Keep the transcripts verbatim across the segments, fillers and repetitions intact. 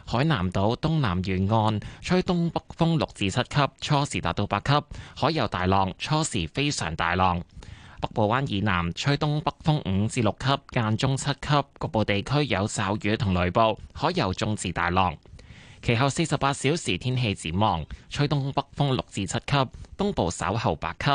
海南島東南沿岸吹東北風六至七級，初時達到八級，海有大浪，初時非常大浪。北部灣以南吹東北風五至六級，間中七級，局部地區有驟雨同雷暴，海有中至大浪。其後四十八小時天氣展望，吹東北風六至七級，東部稍後八級。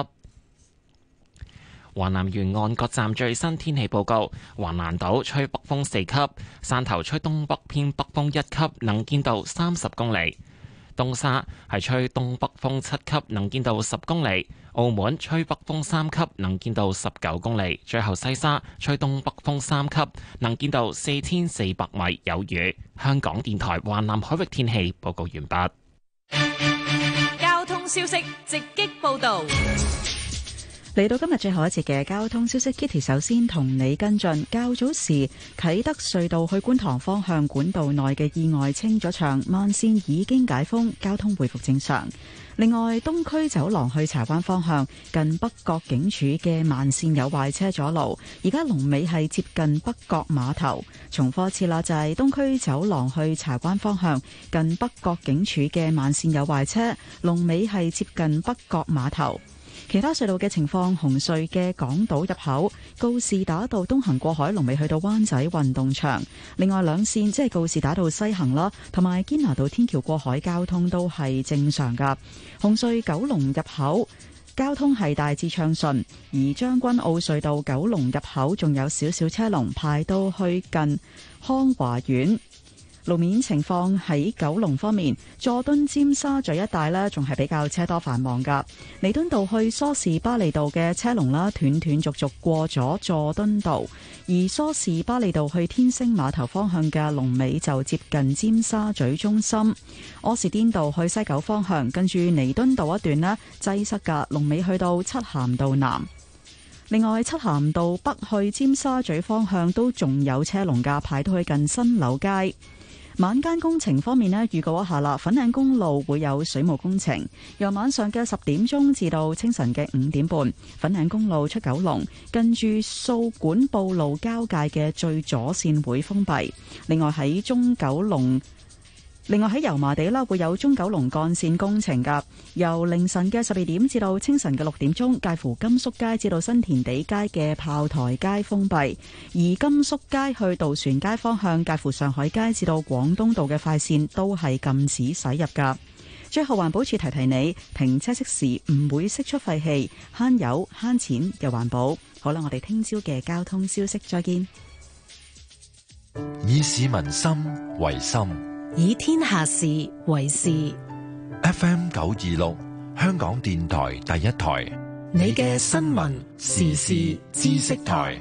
華南沿岸各站最新天氣報告：橫瀾島吹北風四級，汕頭吹東北偏北風一級，能見度三十公里；東沙係吹東北風七級，能見度十公里；澳門吹北風三級，能見度十九公里；最後西沙吹東北風三級，能見度四千四百米，有雨。香港電台華南海域天氣報告完畢。 交通消息直擊報道。 嚟到今日最後一節嘅交通消息 ，Kitty 首先同你跟進。較早時啟德隧道去觀塘方向管道內嘅意外清咗場，慢線已經解封，交通回復正常。另外，東區走廊去柴灣方向近北角警署嘅慢線有壞車阻路，而家龍尾係接近北角碼頭。重複一次啦，就係東區走廊去柴灣方向近北角警署嘅慢線有壞車，龍尾係接近北角碼頭。其他隧道嘅情況，紅隧嘅港島入口告士打道東行過海龍尾去到灣仔運動場，另外兩線即係告士打道西行啦，同埋堅拿道天橋過海交通都係正常噶。紅隧九龍入口交通係大致暢順，而將軍澳隧道九龍入口仲有少少車龍排到去近康華苑。路面情況喺九龍方面，佐敦尖沙咀一帶呢仲係比較車多繁忙噶。彌敦道去梳士巴利道嘅車龍啦，斷斷續續過咗佐敦道，而梳士巴利道去天星碼頭方向嘅龍尾就接近尖沙咀中心。柯士甸道去西九方向，跟住彌敦道一段呢擠塞噶，龍尾去到漆咸道南。另外，漆咸道北去尖沙咀方向都仲有車龍噶，排到去近新柳街。晚間工程方面呢，預告一下啦，粉嶺公路會有水務工程，由晚上嘅十點鐘至到清晨嘅五點半，粉嶺公路出九龍，跟住掃管埔路交界嘅最左線會封閉。另外喺中九龍。另外喺油麻地啦，會有中九龍幹線工程噶，由凌晨嘅十二點至到清晨嘅六點鐘，介乎甘肅街至到新填地街嘅炮台街封閉，而甘肅街去渡船街方向，介乎上海街至到廣東道嘅快線都係禁止駛入噶。最後環保署提提你，停車熄匙唔會釋出廢氣，慳油慳錢又環保。好啦，我哋聽朝嘅交通消息再見。 以市民心為心， 以天下事為事。 F M 九二六，香港電台第一台， 你嘅新聞時事知識台。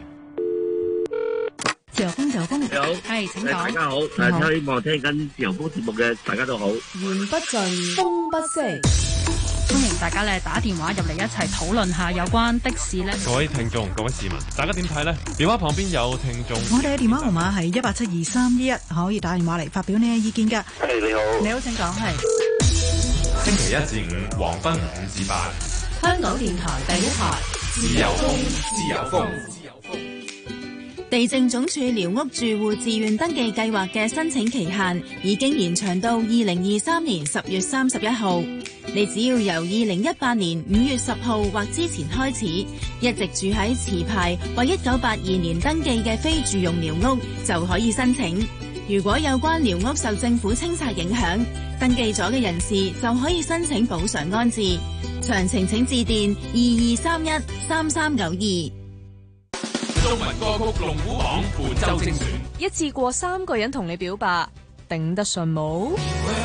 自由風，自由風， 你好， 係，請講。 大家好，誒，希望聽緊自由風節目嘅大家都好。 言不盡，風不息。 歡迎大家咧打電話入嚟一齊討論下有關的士咧。 各位聽眾、各位市民，大家點睇呢？電話旁邊有聽眾， 我哋嘅電話號碼係一八七二三一一，可以打電話嚟發表你嘅意見㗎。 係，你好， 你好，請講。係星期一至五黃昏五至八， 香港電台第一台， 自由風，自由風，自由風。 地政總署寮屋住戶自願登記計劃嘅申請期限已經延長到二零二三年十月三十一號。你只要由二零一八年五月十號或之前開始，一直住喺持牌或一九八二年登記嘅非住用寮屋，就可以申請。如果有關寮屋受政府清拆影響，登記咗嘅人士就可以申請補償安置。詳情請致電二二三一三三九二。 中文歌曲龍虎榜本周精選， 一次過三個人同你表白，頂得順冇？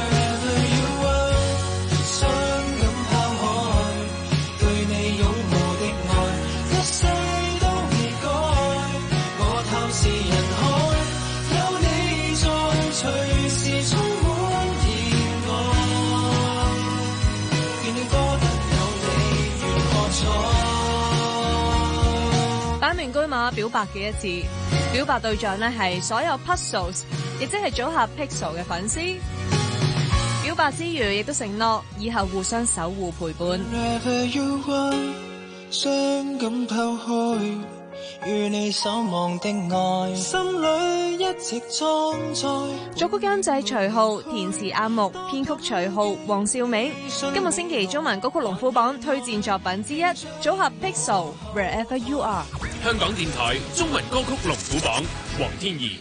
擺明車馬表白嘅一次，表白對象呢係所有 Puzzles， 亦即係組合 Pixel 嘅粉絲。表白之餘，亦都承諾以後互相守護陪伴。 傷感拋開， 與你守望的愛，心裏一直裝載。 作曲監製徐浩，填詞阿木，編曲徐浩、黃少美。今個星期中文歌曲龍虎榜推薦作品之一，組合 Pixel Wherever You Are。 香港電台中文歌曲龍虎榜，黃天怡。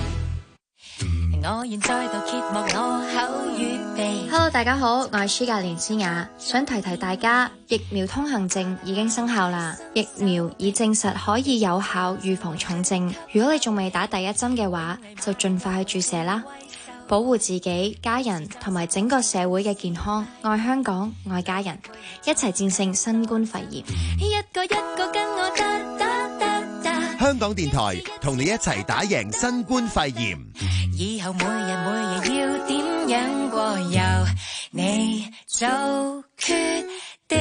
我現在度揭幕我口語地。 Hello， 大家好，我係舒格連詩雅，想提提大家，疫苗通行證已經生效啦。疫苗已證實可以有效預防重症，如果你仲未打第一針嘅話，就盡快去注射啦，保護自己、家人同埋整個社會嘅健康。愛香港，愛家人，一齊戰勝新冠肺炎。 一個一個跟我打打打打。 香港電台同你一齊打贏新冠肺炎。 以後每日每日要點樣過，由你做決定。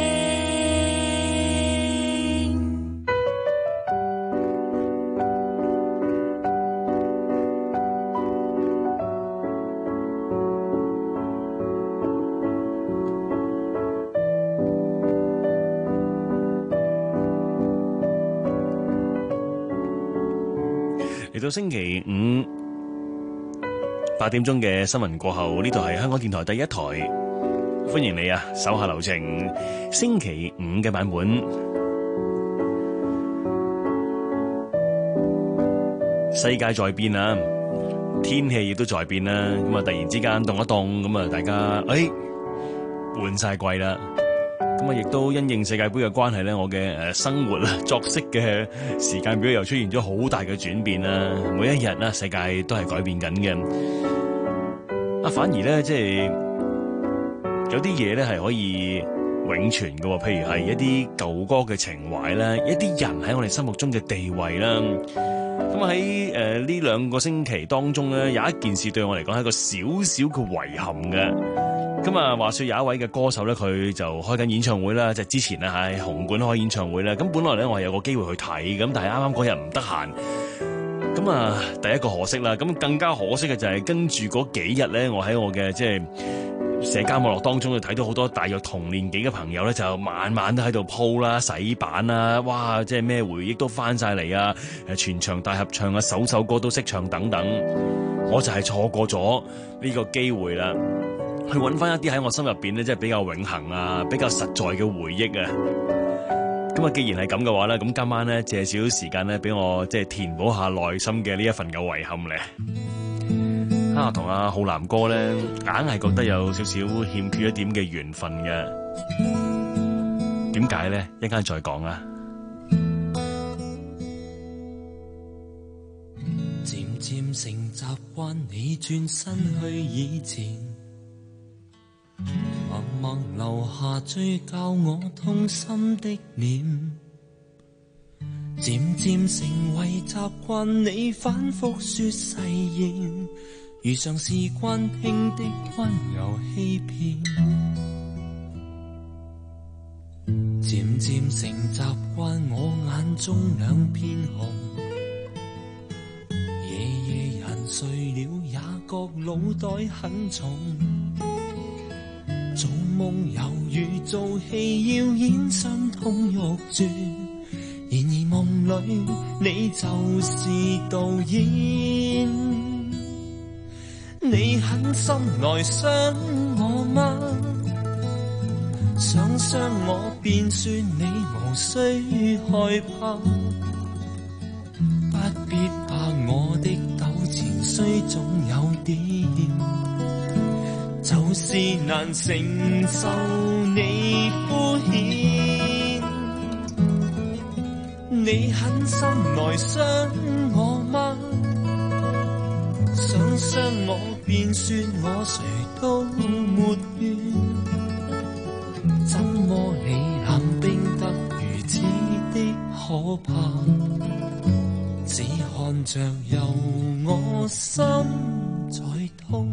嚟到星期五八點鐘嘅新聞過後，呢度係香港電台第一台，歡迎你啊！手下留情，星期五嘅版本。世界在變啊，天氣亦都在變啦。咁啊，突然之間凍一凍，咁啊，大家誒換晒季啦。咁啊，亦都因應世界盃嘅關係咧，我嘅誒生活啊、作息嘅時間表又出現咗好大嘅轉變啦。每一日啦，世界都係改變緊嘅。啊，反而咧，即係有啲嘢咧係可以永存嘅，譬如係一啲舊歌嘅情懷啦，一啲人喺我哋心目中嘅地位啦。咁喺誒呢兩個星期當中咧，有一件事對我嚟講係一個少少嘅遺憾嘅。咁啊，話說有一位嘅歌手咧，佢就開緊演唱會啦，即係之前啊喺紅館開演唱會咧。咁本來咧我係有個機會去睇，咁但係啱啱嗰日唔得閒。咁啊，第一個可惜啦。咁更加可惜嘅就係跟住嗰幾日咧，我喺我嘅即係社交網絡當中，就睇到好多大約同年紀嘅朋友咧，就晚晚都喺度鋪啦、洗版啦，哇！即係咩回憶都翻晒嚟啊！誒，全場大合唱啊，首首歌都識唱等等。我就係錯過咗呢個機會啦。去揾翻一啲喺我心入邊咧，即係比較永恆啊，比較實在嘅回憶啊。咁啊，既然係咁嘅話咧，咁今晚咧借少少時間咧，俾我即係填補下內心嘅呢一份嘅遺憾咧。啊，同阿浩南哥咧，硬係覺得有少少欠缺一點嘅緣分嘅。點解咧？一陣間再講啊。 漸漸成習慣，你轉身去以前。默默留下最教我痛心的臉，漸漸成為習慣，你反覆說誓言，如常是慣聽的溫柔欺騙。漸漸成習慣，我眼中兩片紅，夜夜人睡了，也覺腦袋很重。做夢猶如做戲，要演傷痛欲絕，然而夢裏你就是導演。你狠心來傷我嗎？想傷我便算，你無需害怕，不必怕我的糾纏，雖總有點。就是難承受你敷衍，你狠心來傷我嗎？想傷我便算，我誰都沒怨。怎麼你冷冰得如此的可怕？只看着由我心在痛。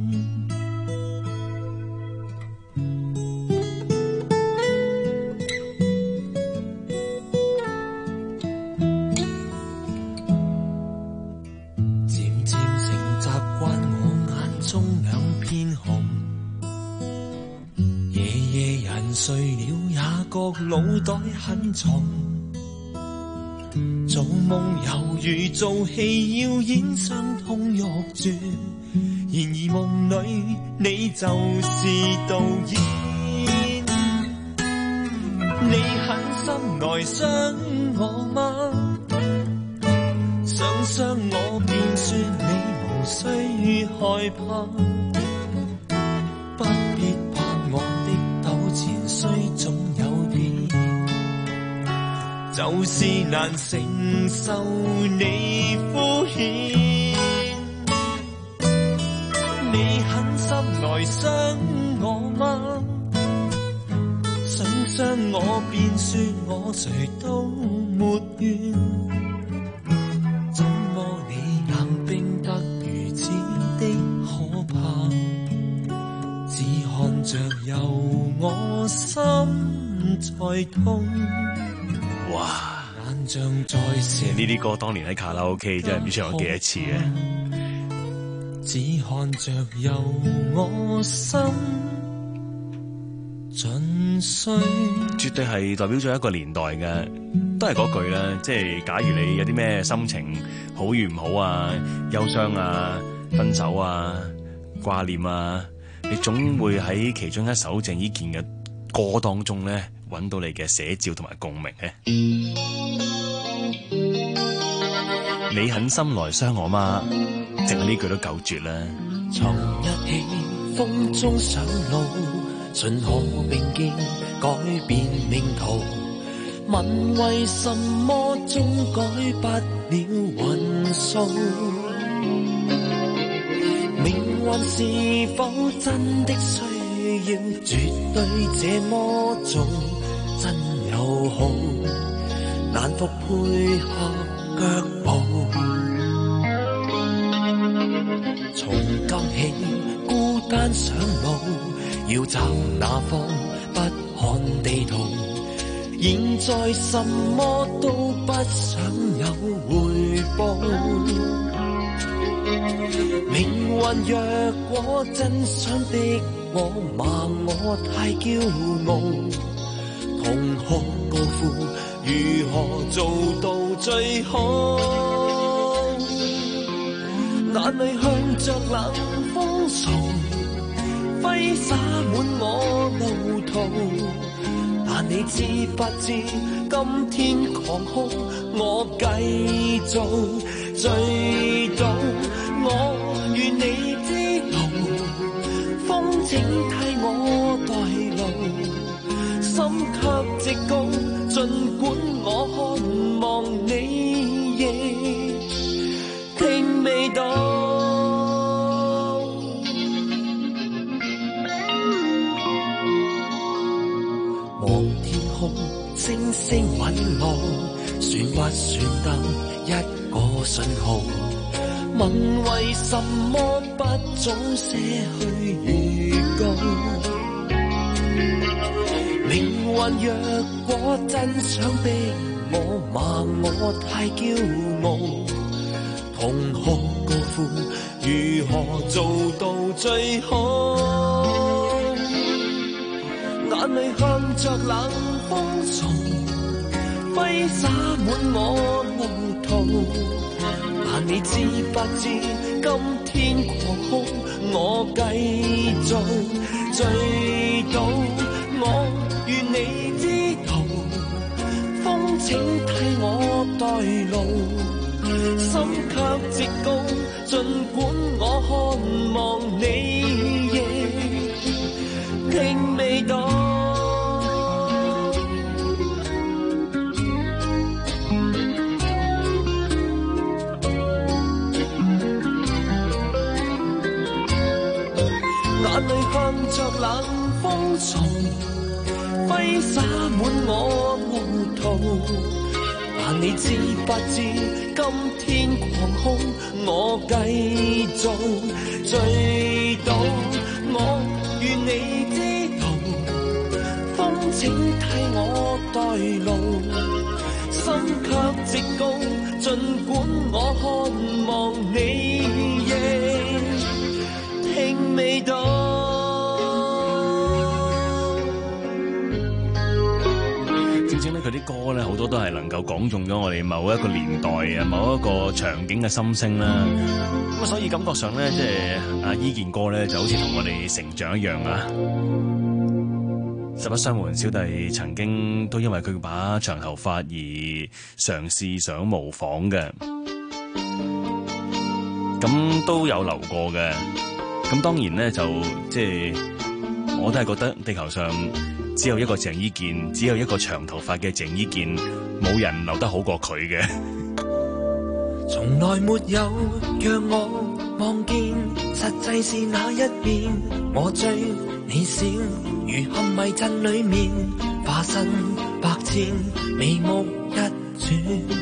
睡了也覺腦袋很重， 做夢猶如做戲要演傷痛欲絕，然而夢裏你就是導演。你狠心來傷我嗎？想傷我便說你無需害怕，不必怕我的糾纏雖總有變，就是難承受你敷衍。你狠心來傷我嗎？想傷我便說我誰都沒緣，怎麼你冷冰得如此的可怕？只看着由我心在痛。 哇！ 眼像在其實呢啲歌當年喺卡拉 OK 真係唔知唱咗幾多次嘅。 只看着由我心盡碎， 絕對係代表咗一個年代嘅，都係嗰句啦，即係假如你有啲咩心情好與唔好啊、憂傷啊、分手啊、掛念啊，你總會喺其中一首鄭伊健嘅歌當中咧揾到你嘅寫照同埋共鳴嘅。你狠心來傷我嗎？淨係呢句都夠絕啦。 從一起風中上路，盡可並肩改變命途。問為什麼終改不了運數？命運是否真的需要絕對這麼做？真友好，難復配合腳步。從今起孤單上路，要找哪方不看地圖。現在什麼都不想有回報。命運若果真想逼我罵我太驕傲，同學高呼如何做到最好？眼淚向着冷風送，揮灑滿我路途。但你知不知今天狂哭，我繼續醉倒。我願你知道，風請替我代勞，心卻直高，儘管我渴望你亦聽未到。望天空星星隕落，算不算得一個信號？問為什麼不早些去預告？命運若果真想逼我罵我太驕傲，同學高呼如何做到最好？眼淚向着冷風送，揮灑滿我路途。但你知不知今天狂哭，我繼續醉倒。我願你知道，風請替我代勞，心卻直高，儘管我渴望你亦聽未到。眼淚向着冷風送，揮灑滿我路途。但你知不知今天狂哭，我繼續醉倒。我願你知道，風請替我代勞，心卻直高，儘管我渴望你亦聽未到。 正正咧，佢啲歌歌咧，好多都係能夠講中咗我哋某一個年代啊、某一個場景嘅心聲啦。咁啊，所以感覺上咧，即係阿伊健哥咧，就好似同我哋成長一樣啊。實不相瞞，小弟曾經都因為佢把長頭髮而嘗試想模仿嘅，咁都有留過嘅。咁當然咧，就即係我都係覺得地球上只有一個鄭伊健，只有一個長頭髮嘅鄭伊健，冇人留得好過佢嘅。 從來沒有讓我望見，實際是那一邊。我追你笑，如陷迷陣裡面，化身百千，眉目一轉。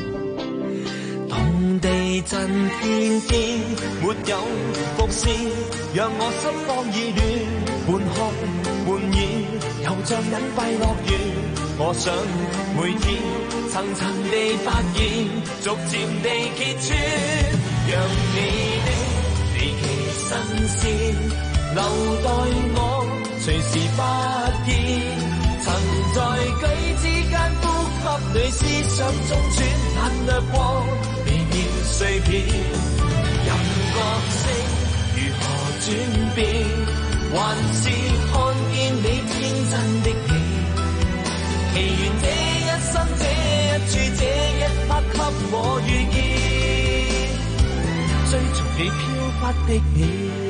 同地震天天，沒有伏線，讓我心慌意亂，半哭半演，又像隱蔽樂園。我想每天層層地發現，逐漸地揭穿，讓你的離奇新鮮留待我隨時發現。曾在舉之間呼吸裏思想中轉，眼掠過微妙碎片，任角色如何轉變，還是看見你天真的你。祈願這一生這一處這一刻給我遇見，追逐你飄忽的臉。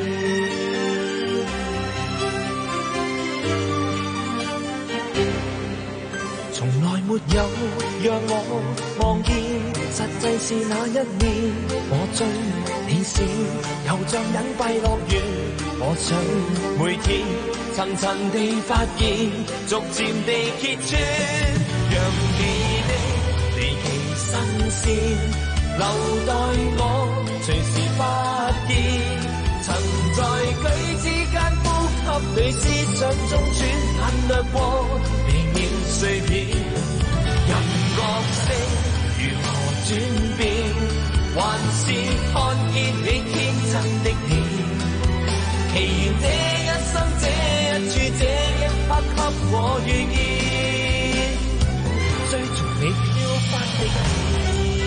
從來沒有讓我望見，實際是那一面。我追你笑，又像隱蔽樂園。我想每天層層地發現，逐漸地揭穿，讓你的離奇新鮮留待我隨時發現。曾在舉之間呼吸裏思想中轉，眼掠過微妙碎片，任角色如何轉變，還是看見你天真的臉。祈願這一生這一處這一刻給我遇見，追逐你飄忽的臉。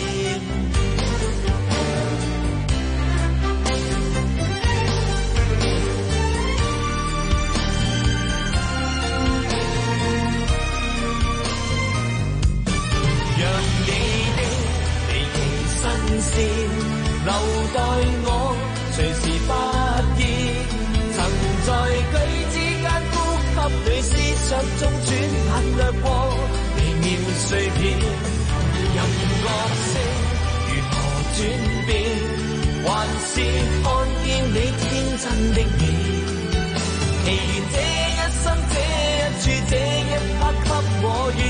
讓你的離奇新鮮留待我隨時發現，曾在舉之間呼吸裏思想中轉，眼掠過微妙碎片，任角色如何轉變，還是看見你天真的臉。祈願這一生這一處這一刻給我遇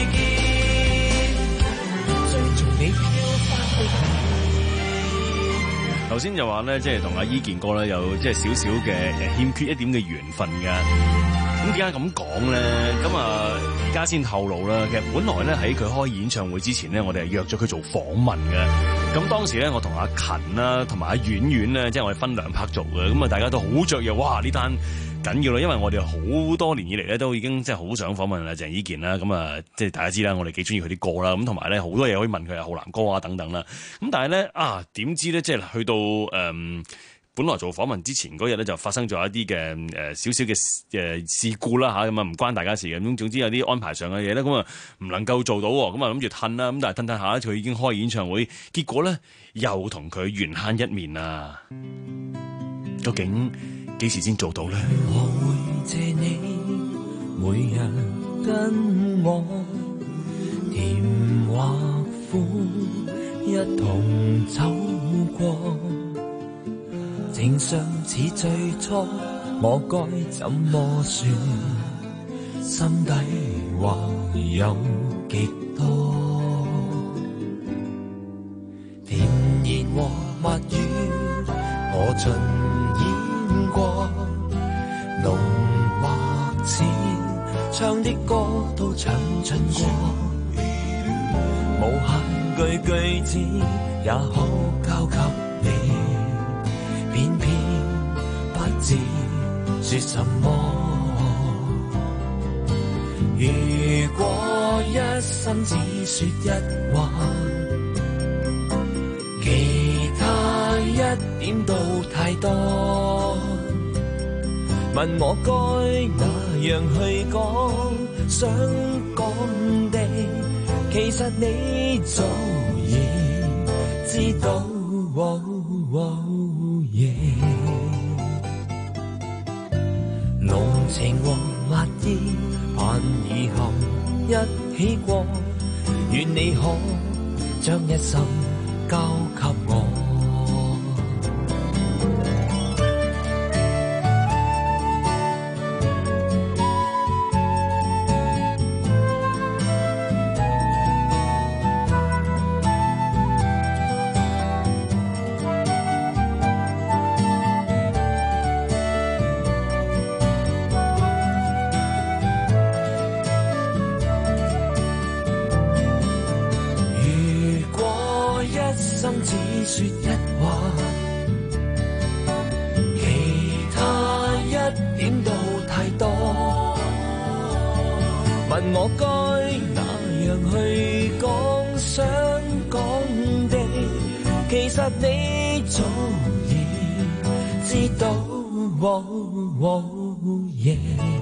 見，追逐你飄忽的臉。 頭先就話咧，即係同阿伊健哥咧有即係少少嘅誒欠缺一點嘅緣分㗎。咁點解咁講咧？咁啊，而家先透露啦。其實本來咧喺佢開演唱會之前咧，我哋係約咗佢做訪問嘅。咁當時咧，我同阿勤啦，同埋阿婉婉咧，即係我哋分兩 part 做嘅。咁啊，大家都好雀躍，哇！呢單緊要啦，因為我哋好多年以嚟咧，都已經即係好想訪問阿鄭伊健啦。咁啊，即係大家知啦，我哋幾中意佢啲歌啦。咁同埋咧，好多嘢可以問佢啊，浩南歌啊等等啦。咁但係咧啊，點知咧，即係去到誒。嗯本來做訪問之前嗰日咧，就發生咗一啲嘅誒少少嘅誒事故啦嚇，咁啊唔關大家事嘅。咁總之有啲安排上嘅嘢咧，咁啊唔能夠做到喎，咁啊諗住褪啦，咁但係褪褪下佢已經開演唱會，結果咧又同佢緣慳一面啊！究竟幾時先做到咧？ 我會借你每日跟我甜或苦一同走過。正相似最初，我該怎麼算？心底話有極多，甜言和蜜語我盡演過，濃或淺唱的歌都唱盡過，無限句句子也可交給你。偏偏不知說什麼，如果一心只說一話，其他一點都太多。問我該哪樣去講，想講的其實你早已知道。哦哦yeah、濃情和蜜意盼以後一起過，願你可將一生交給我。我該哪樣去講，想講的其實你早已知道。哦哦yeah、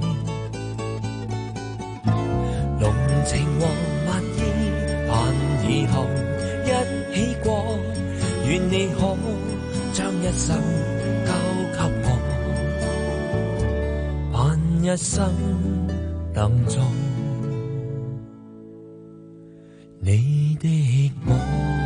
濃情和蜜意盼以後一起過，願你可將一生交給我，盼一生等中你的我。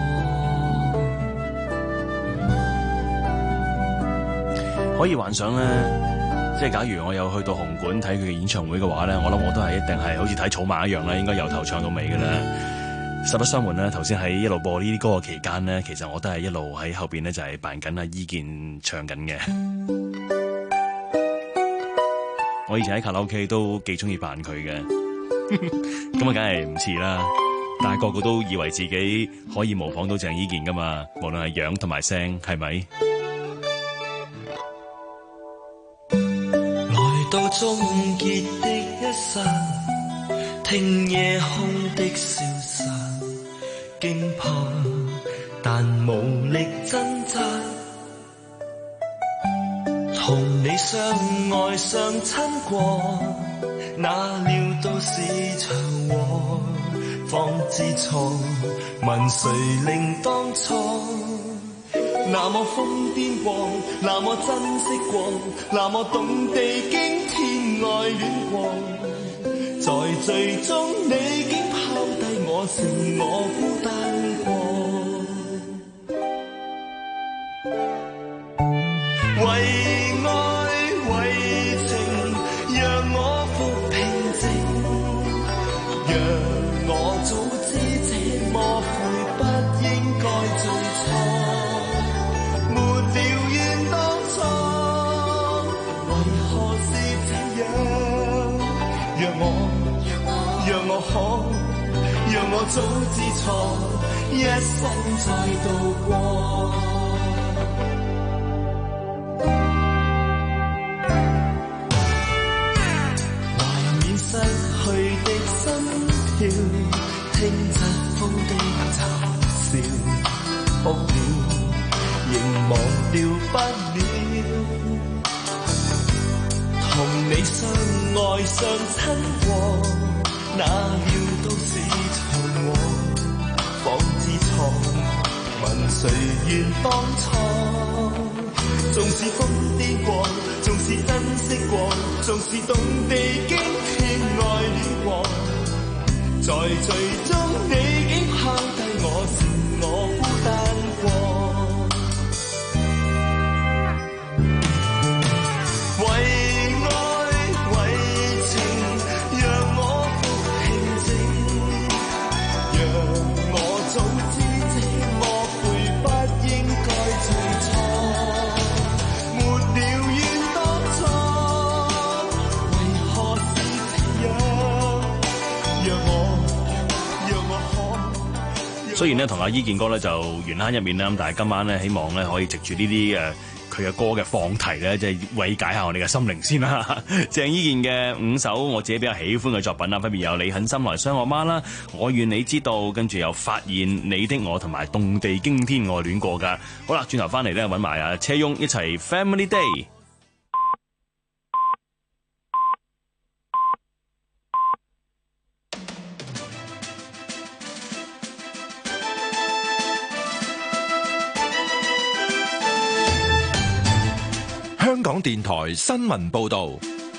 可以幻想咧，即係假如我有去到紅館睇佢嘅演唱會嘅話咧，我諗我都係一定係好似睇草蜢一樣啦，應該由頭唱到尾嘅啦。實不相瞞咧，頭先喺一路播呢啲歌嘅期間咧，其實我都係一路喺後邊咧就係扮緊阿伊健唱緊嘅。我以前喺卡拉 OK 都幾中意扮佢嘅，咁啊梗係唔似啦。但係個個都以為自己可以模仿到鄭伊健噶嘛，無論係樣同埋聲，係咪？ 來到終結的一剎，聽夜空的消散，驚怕但無力掙扎，同你相愛相親過，哪料到是場禍。方知錯，問誰令當初那麼瘋癲過，那麼珍惜過，那麼懂地驚天愛戀過，在最終你竟拋低我，剩我孤單過。為愛為情，讓我復平靜，讓我早知這麼悔不應該最初，沒了緣當初，為何是這樣？讓我讓我可讓我早知錯，一生再度過。懷緬失去的心跳，聽疾風的嘲笑，哭了，仍忘掉不了。同你相愛相親過，哪料都是場禍。方知錯，問誰願當初？縱是瘋癲過，縱是珍惜過，縱是懂地驚天愛戀過，在最終你竟拋低我，剩我孤單過。為愛為情，讓我復平靜，讓我早知這麼悔不應該最初，沒了緣當初，為何是這樣？讓我雖然咧同阿伊健哥咧就緣慳一面啦，咁但係今晚咧希望咧可以藉住呢啲誒佢嘅歌嘅放題咧，即係慰解下我哋嘅心靈先啦。鄭伊健嘅五首我自己比較喜歡嘅作品啦，分別有你狠心來傷我媽啦，我願你知道，跟住又發現你的我同埋動地驚天愛戀過噶。好啦，轉頭翻嚟咧揾埋阿車翁一齊 Family Day。 香港電台新聞報道，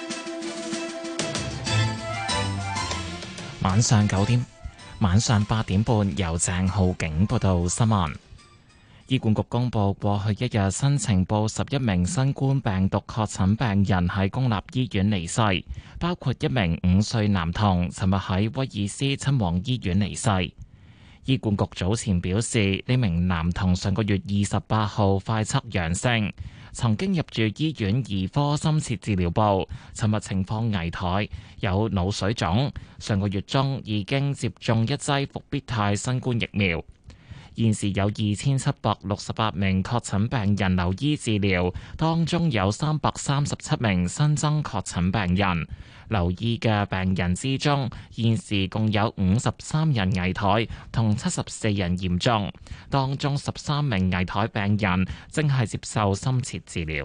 晚上九點，晚上八點半由鄭浩景報道新聞。醫管局公布過去一日新呈報十一名新冠病毒確診病人喺公立醫院離世，包括一名五歲男童，尋日喺威爾斯親王醫院離世。醫管局早前表示，呢名男童上個月二十八號快測陽性，曾經入住醫院兒科深切治療部，尋日情況危殆，有腦水腫。上個月中已經接種一劑復必泰新冠疫苗。現時有二千七百六十八名確診病人留醫治療，當中有三百三十七名新增確診病人。留醫嘅病人之中，現時共有五十三人危殆，同七十四人嚴重，當中十三名危殆病人正係接受深切治療。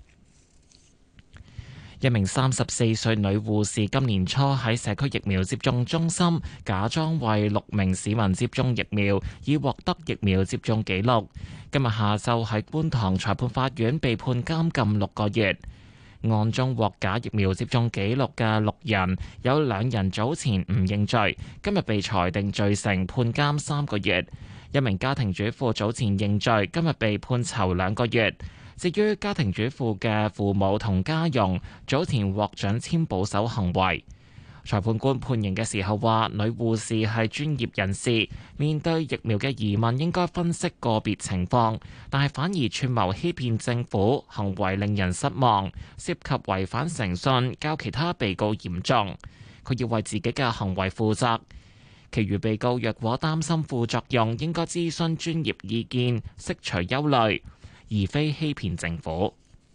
一名三十四歲女護士今年初喺社區疫苗接種中心假裝為六名市民接種疫苗，以獲得疫苗接種記錄。今日下晝喺觀塘裁判法院被判監禁六個月。案中獲假疫苗接種記錄嘅六人，有兩人早前唔認罪，今日被裁定罪成，判監三個月。一名家庭主婦早前認罪，今日被判囚兩個月。至於家庭主婦嘅父母同家傭，早前獲准簽保守行為。裁判官判刑嘅時候話，女護士係專業人士，面對疫苗嘅疑問應該分析個別情況，但係反而串謀欺騙政府，行為令人失望，涉及違反誠信，較其他被告嚴重。佢要為自己嘅行為負責。其餘被告若果擔心副作用，應該諮詢專業意見，釋除憂慮，而非欺騙政府。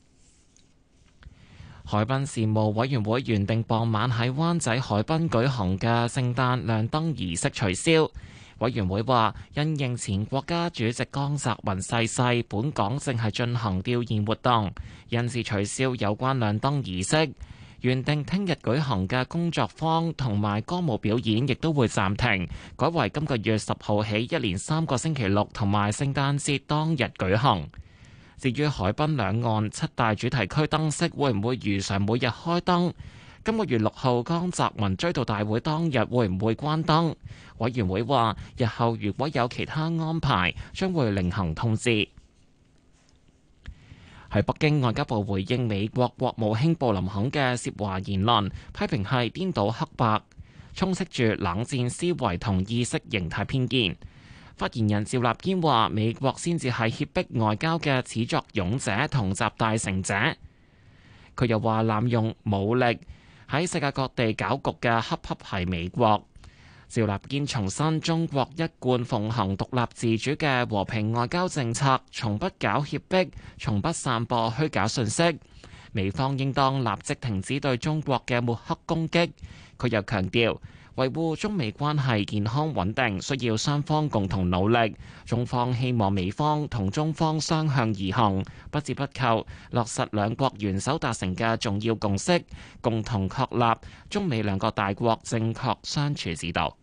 海濱事務委員會原定傍晚喺灣仔海濱舉行嘅聖誕亮燈儀式取消。委員會話，因應前國家主席江澤民逝世，本港正係進行弔唁活動，因此取消有關亮燈儀式。原定聽日舉行嘅工作坊同埋歌舞表演亦都會暫停，改為今個月十號起一連三個星期六同埋聖誕節當日舉行。至於海濱兩岸七大主題區燈飾會唔會如常每日開燈？今個月六號江澤民追悼大會當日會唔會關燈？委員會話，日後如果有其他安排，將會另行通知。喺北京，外交部回應美國國務卿布林肯嘅涉華言論，批評係顛倒黑白，充斥住冷戰思維同意識形態偏見。發言人趙立堅話：美國先至係脅迫外交嘅始作俑者同集大成者。佢又話濫用武力喺世界各地搞局嘅恰恰係美國。趙立堅重申，中國一貫奉行獨立自主嘅和平外交政策，從不搞脅迫，從不散播虛假信息。美方應當立即停止對中國嘅抹黑攻擊。佢又強調，維護中美關係健康穩定，需要雙方共同努力。中方希望美方同中方相向而行，不折不扣落實兩國元首達成嘅重要共識，共同確立中美兩個大國正確相處之道。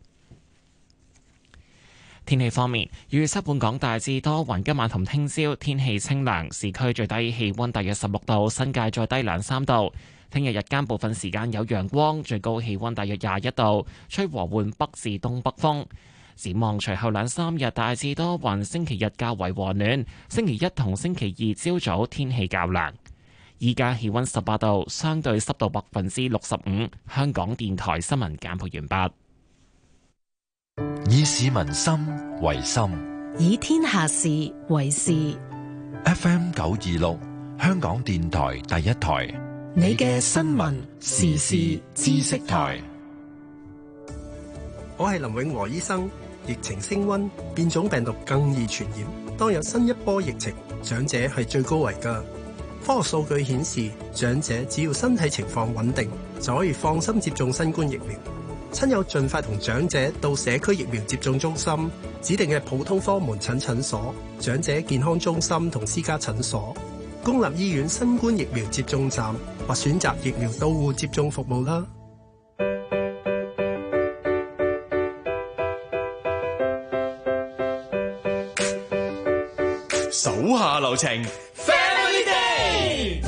天氣方面，預測本港大致多雲，今晚同聽朝天氣清涼，市區最低氣溫大約十六度，新界再低兩三度。聽日日間部分時間有陽光，最高氣溫大約廿一度，吹和緩北至東北風。展望隨後兩三日大致多雲，星期日較為和暖，星期一同星期二朝早天氣較涼。依家氣溫十八度，相對濕度百分之六十五。香港電台新聞簡報完畢。 以市民心為心， 以天下事為事。 F M 九二六，香港電台第一台。 你嘅新聞時事知識台。 我係林永和醫生。疫情升溫，變種病毒更易傳染。當有新一波疫情，長者係最高危㗎。 科學數據顯示，長者只要身體情況穩定，就可以放心接種新冠疫苗。親友盡快同長者到社區疫苗接種中心、指定嘅普通科門診診所、長者健康中心同私家診所、公立醫院新冠疫苗接種站或選擇疫苗到戶接種服務啦。 手下留情 ，Family Day。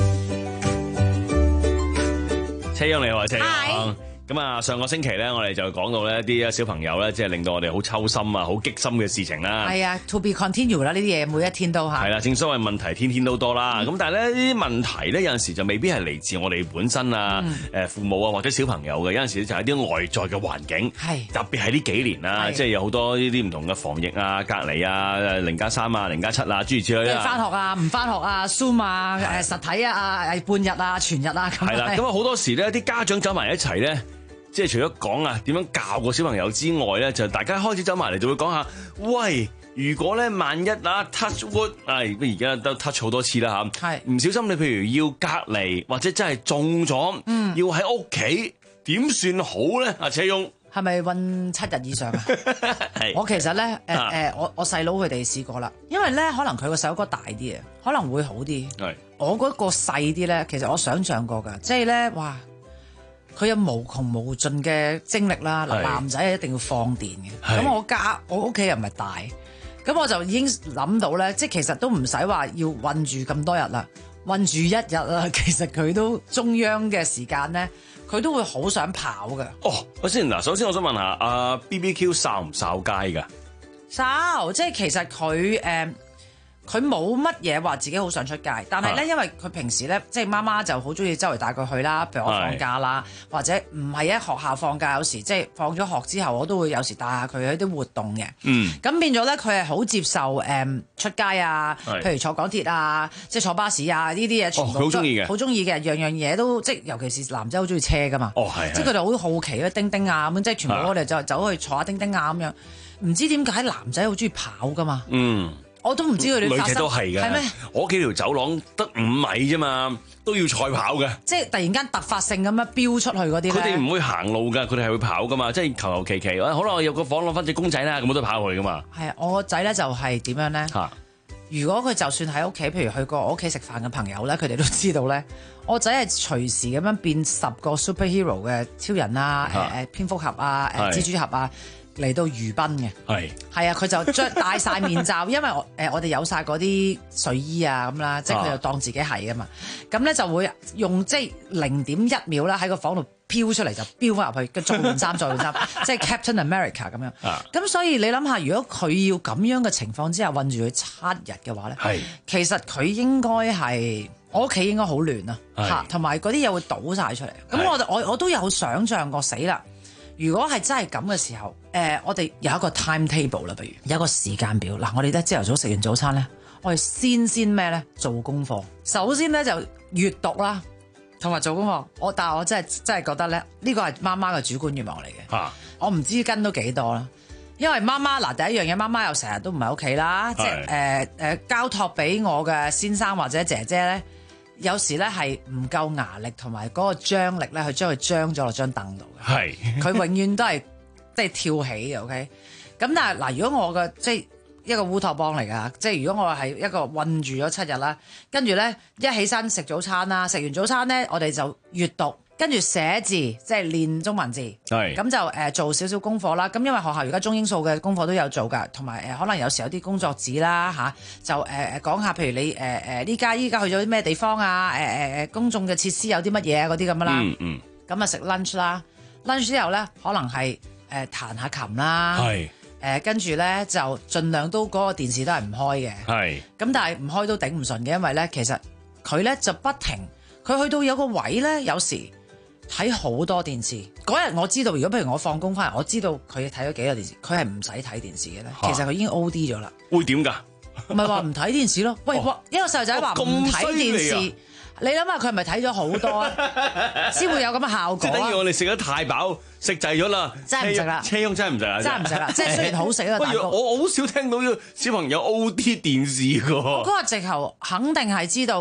車央你好啊，車央。咁啊，上個星期咧，我哋就講到咧啲小朋友咧，即係令到我哋好抽心啊、好激心嘅事情啦。 係啊 ，to be continue 啦，呢啲嘢每一天都係。係啦， 正所謂問題天天都多啦。咁、嗯、但係咧呢啲問題咧，有陣時就未必係嚟自我哋本身啊、誒、嗯、父母啊或者小朋友嘅，有陣時就係啲外在嘅環境。係特別係呢幾年啦，即係有好多呢啲唔同嘅防疫啊、隔離啊、零加三啊、零加七啊諸如此類啦。 翻學啊、唔翻學啊、Zoom 啊、誒實體啊、誒半日啊、全日啊咁。係啦， 咁啊好多時咧，啲家長走埋一齊咧。即係除咗講啊點樣教個小朋友之外咧，就大家開始走埋嚟就會講下，喂，如果咧萬一啊 touch wood， 唉，而家都 touch 好多次啦嚇，係唔小心你譬如要隔離或者真係中咗，嗯，要喺屋企點算好咧？阿車翁係咪韞七日以上啊？我其實咧誒誒，我我細佬佢哋試過啦，因為咧可能佢個細佬哥大啲啊，可能會好啲。係我嗰個細啲咧，其實我想象過㗎，即係咧哇。佢有無窮無盡嘅精力啦，嗱男仔係一定要放電嘅。咁我家我屋企又唔係大，咁我就已經諗到咧，即係其實都唔使話要韞住咁多日啦，韞住一日啦，其實佢都中央嘅時間咧，佢都會好想跑嘅。 哦，我先嗱，首先我想問下阿 B B Q 掃唔掃街㗎？ 掃，即係其實佢誒。呃佢冇乜嘢話自己好想出街，但係咧，因為佢平時咧，即係媽媽就好中意周圍帶佢去啦，譬如我放假啦，或者唔係喺學校放假，有時即係放咗學之後，我都會有時帶下佢去啲活動嘅。嗯，咁變咗咧，佢係好接受誒、嗯、出街啊，譬如坐港鐵啊，即係坐巴士啊呢啲嘢，全部都好中意嘅，好中意嘅，樣樣嘢都即係尤其是男仔好中意車噶嘛。哦，係，即係佢哋好好奇咧，叮叮啊咁，即係全部我哋就走去坐下叮叮啊咁樣，唔知點解男仔好中意跑噶嘛。嗯。我都唔知佢哋女仔都係嘅，係咩？我屋企條走廊得五米啫嘛，都要賽跑嘅。 即係突然間突發性咁樣飆出去嗰啲咧， 佢哋唔會行路㗎，佢哋係會跑㗎嘛。即係求求其其，好啦，我入個房攞翻隻公仔啦，咁我都跑去㗎嘛。 係啊，我個仔咧就係點樣咧？嚇！如果佢就算喺屋企，譬如去過我屋企食飯嘅朋友咧，佢哋都知道咧，我仔係隨時咁樣變十個 superhero 嘅超人啊、誒誒蝙蝠俠啊、誒蜘蛛俠啊。嚟到魚賓嘅，係係啊，佢就將戴晒面罩，因為我誒、呃、我哋有晒嗰啲睡衣啊咁啦，即係佢就當自己係噶嘛，咁咧就會用即係零點一秒啦喺個房度飄出嚟就飆翻入去，跟住再換衫再換衫，即係 Captain America 咁樣。咁所以你諗下，如果佢要咁樣嘅情況之下韞住佢七日嘅話咧，係其實佢應該係我屋企應該好亂啊，嚇，同埋嗰啲嘢會倒晒出嚟。咁我我我都有想像過死啦。如果係真係咁嘅時候，誒、呃，我哋有一個 time table 啦，不如有一個時間表。嗱，我哋咧朝頭早食完早餐咧，我哋先先咩咧？做功課。首先咧就閱讀啦，同埋做功課。我但係我真係真係覺得咧，呢個係媽媽嘅主觀願望嚟嘅。啊、我唔知跟到幾多啦，因為媽媽嗱第一樣嘢，媽媽又成日都唔喺屋企啦，即係誒誒交託俾我嘅先生或者姐姐咧。有時咧係唔夠牙力同埋嗰個張力咧，去將佢張咗落張凳度嘅。係佢永遠都係即係跳起嘅。OK，咁但係嗱，如果我嘅即係一個烏托邦嚟㗎，即係如果我係一個韞住咗七日啦，跟住咧一起身食早餐啦，食完早餐咧我哋就閱讀，跟住寫字，即係練中文字。係咁就誒、呃、做少少功課啦。咁因為學校而家中英數嘅功課都有做㗎，同埋誒可能有時有啲工作紙啦嚇、啊，就誒誒、呃、講下，譬如你誒誒呢家依家去咗啲咩地方啊？誒誒誒公眾嘅設施有啲乜嘢啊？嗰啲咁樣啦。嗯嗯。咁啊食 lunch 啦 ，lunch 之後咧可能係誒、呃、彈下琴啦。係。誒跟住咧就盡量都嗰、那個電視都係唔開嘅。係。咁但係唔開都頂唔順嘅，因為咧其實佢咧就不停，佢去到有個位咧，有時。睇好多電視嗰日，我知道如果譬如我放工翻嚟，我知道佢睇咗幾個電視，佢係唔使睇電視嘅咧。其實佢已經 O D 咗啦。會點㗎？唔係話唔睇電視咯。喂，哦、一個細路仔話唔睇電視，哦、你諗下佢係咪睇咗好多啊？先會有咁嘅效果。即係等於我哋食得太飽，食滯咗啦。真係唔食啦。車翁真係唔食啦。真係唔食啦。即係雖然好食啊，但係我我好少聽到小朋友 O D 電視㗎。嗰個直頭肯定係知道。誒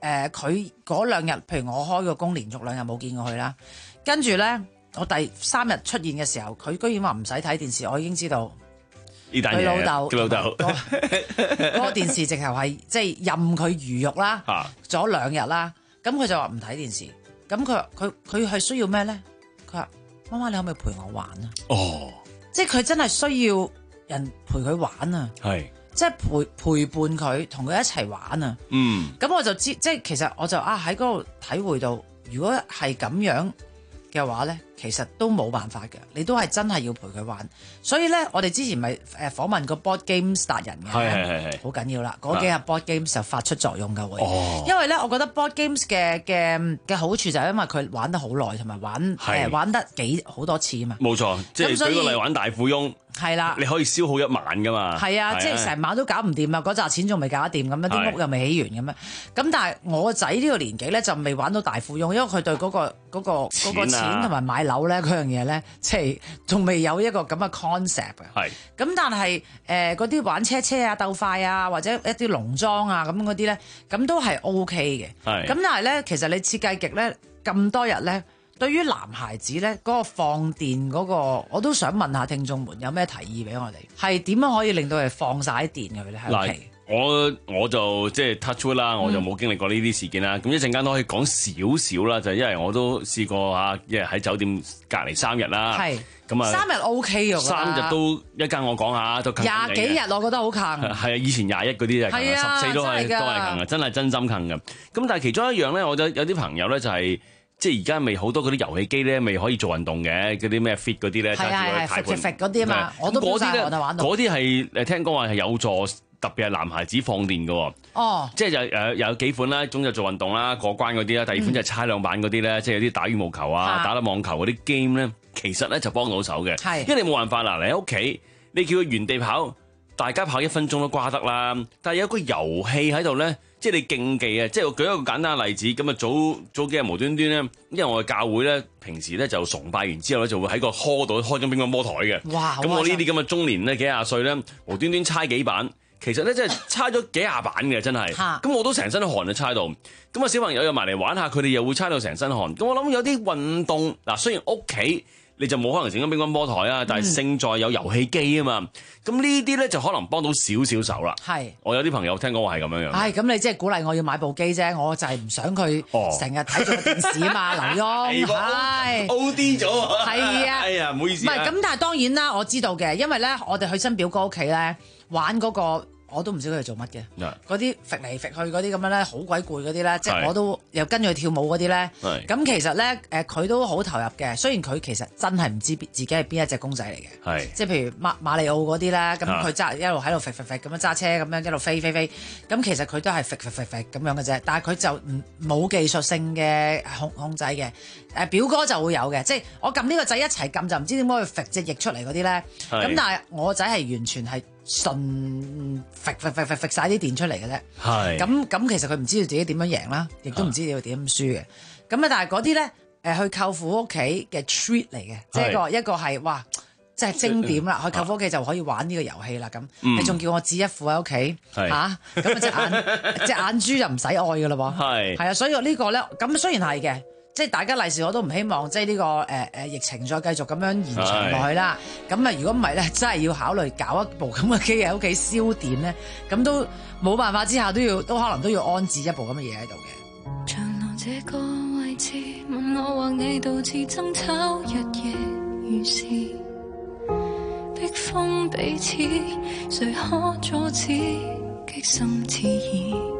誒佢嗰兩日，譬如我開個工連續兩日冇見過佢啦，跟住咧我第三日出現嘅時候，佢居然話唔使睇電視，我已經知道佢老豆佢老豆嗰個電視直頭係即係任佢魚肉啦，咗兩日啦，咁佢就話唔睇電視，咁佢佢佢係需要咩咧？佢話媽媽你可唔可以陪我玩啊？哦，即係佢真係需要人陪佢玩啊，係。即係陪陪伴佢，同佢一齊玩啊！嗯，咁我就知，即係其實我就啊喺嗰度體會到，如果係咁樣嘅話咧，其實都冇辦法嘅，你都係真係要陪佢玩。所以咧，我哋之前咪誒訪問個 board games 達人嘅，係係係係，好緊要啦！嗰幾日 board games 就發出作用㗎會，哦、因為咧，我覺得 board games 嘅嘅嘅好處就係因為佢玩得好耐，同埋玩誒、呃、玩得幾好多次啊嘛。冇錯，即係舉個例玩大富翁。係啦，你可以消耗一晚噶嘛？係啊，即係成晚都搞唔掂啊！嗰紮錢仲未搞得掂咁樣，啲屋又未起完咁樣。咁但係我個仔呢個年紀咧就未玩到大富翁，因為佢對嗰個嗰個嗰個錢同埋買樓咧嗰樣嘢咧，即係仲未有一個咁嘅 concept 啊。係。咁但係誒嗰啲玩車車啊、鬥快啊，或者一啲農莊啊咁嗰啲咧，咁都係 OK 嘅。係。咁但係咧，其實你設計極咧咁多日咧。對於男孩子咧，嗰個放電嗰個，我都想問下聽眾們有咩提議俾我哋，係點樣可以令到佢放晒啲電佢咧？喺屋企，我我就即係 touch wood 啦，我就冇經歷過呢啲事件啦。咁一陣間都可以講少少啦，就係因為我都試過嚇，一日喺酒店隔離三日啦。係咁啊，三日 OK 嘅，三日都一間我講下都廿幾日，我覺得好近。係啊，以前廿一嗰啲就近，十四都係都係近嘅，真係真心近嘅。咁但係其中一樣咧，我有有啲朋友咧就係。即係而家未好多嗰啲遊戲機咧，未可以做運動嘅嗰啲咩 fit 嗰啲咧，係係係 fit fit 嗰啲啊嘛，我都嗰啲咧，嗰啲係誒聽講話係有助特別係男孩子放電嘅。哦，即係就誒有幾款啦，一種就做運動啦，過關嗰啲啦，第二款就係猜兩板嗰啲咧，即係有啲打羽毛球啊、打得網球嗰啲 game 咧，其實咧就幫到手嘅。係，因為你冇辦法啦，你喺屋企你叫佢原地跑，大家跑一分鐘都瓜得啦。但係有個遊戲喺度咧。即係你競技啊！即係我舉一個簡單嘅例子，咁啊早早幾日無端端咧，因為我嘅教會咧，平時咧就崇拜完之後咧，就會喺個 hall 度開張乒乓波台嘅。哇！咁我呢啲咁嘅中年咧幾廿歲咧，無端端猜幾板，其實咧真係猜咗幾廿板嘅，真係。咁我都成身汗啊猜到。咁啊小朋友又埋嚟玩下，佢哋又會猜到成身汗。咁我諗有啲運動嗱，雖然屋企你就冇可能整緊乒乓波台啊，但係勝在有遊戲機啊嘛。咁呢啲咧就可能幫到少少手啦。係，我有啲朋友聽講話係咁樣樣。唉，咁你即係鼓勵我要買部機啫，我就係唔想佢成日睇住個電視啊嘛，劉墉。係 O D 咗啊。係啊。哎呀，唔好意思。唔係咁，但係當然啦，我知道嘅，因為咧，我哋去親表哥屋企咧玩嗰個。我都唔知佢哋做乜嘅，嗰啲揈嚟揈去嗰啲咁樣咧，好鬼攰嗰啲咧，即係我都又跟住佢跳舞嗰啲咧。咁其實咧，誒佢都好投入嘅。雖然佢其實真係唔知自己係邊一隻公仔嚟嘅，即係譬如馬馬里奧嗰啲咧，咁佢揸一路喺度揈揈揈咁樣揸車，咁樣一路飛飛飛。咁其實佢都係揈揈揈揈咁樣嘅啫，但係佢就唔冇技術性嘅控控制嘅。誒表哥就會有嘅，即係我撳呢個掣一齊撳就唔知點解佢揈隻翼出嚟嗰啲咧。咁但係我仔係完全係。順揈揈揈揈揈曬啲電出嚟嘅啫，係咁咁其實佢唔知道自己點樣贏啦，亦都唔知道點樣輸嘅。咁啊，但係嗰啲咧誒去舅父屋企嘅 treat 嚟嘅，即係一個一個係哇，即係精點啦。去舅父屋企就可以玩呢個遊戲啦。咁你仲叫我指一副喺屋企嚇，咁啊隻眼隻眼珠就唔使愛嘅啦喎。係係啊，所以呢個咧咁雖然係嘅。即係大家利是我都唔希望，即係呢個誒誒疫情再繼續咁樣延長落去啦。咁啊，如果唔係咧，真係要考慮搞一部咁嘅機喺屋企燒電咧，咁都冇辦法之下都要都可能都要安置一部咁嘅嘢喺度嘅。長廊這個位置，問我或你導致爭吵，日夜如是，逼封彼此，誰可阻止激心熾熱？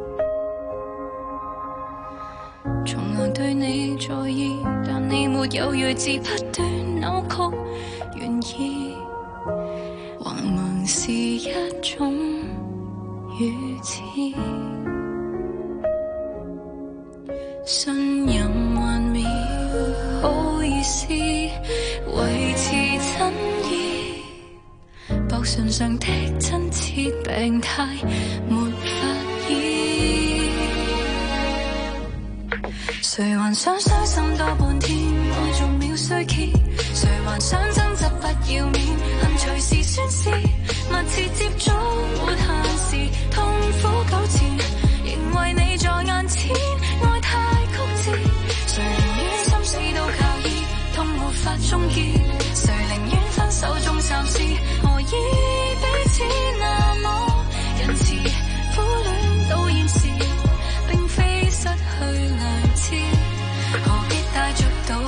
從來對你在意，但你沒有睿智，不斷扭曲原意，橫蠻是一種愚痴。信任還未好意思維持真意，薄唇上的真切病態沒法醫。誰還想傷心多半天，愛逐秒衰竭，誰還想爭執不要面，恨隨時宣泄，密切接觸沒限時，痛苦糾纏，仍為你在眼前。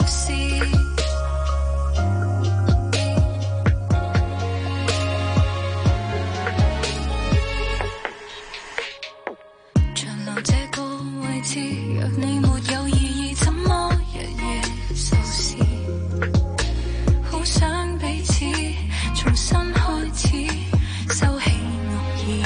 事。長留這個位置，若你沒有意義，怎麼日夜愁思？好想彼此重新開始，收起惡意。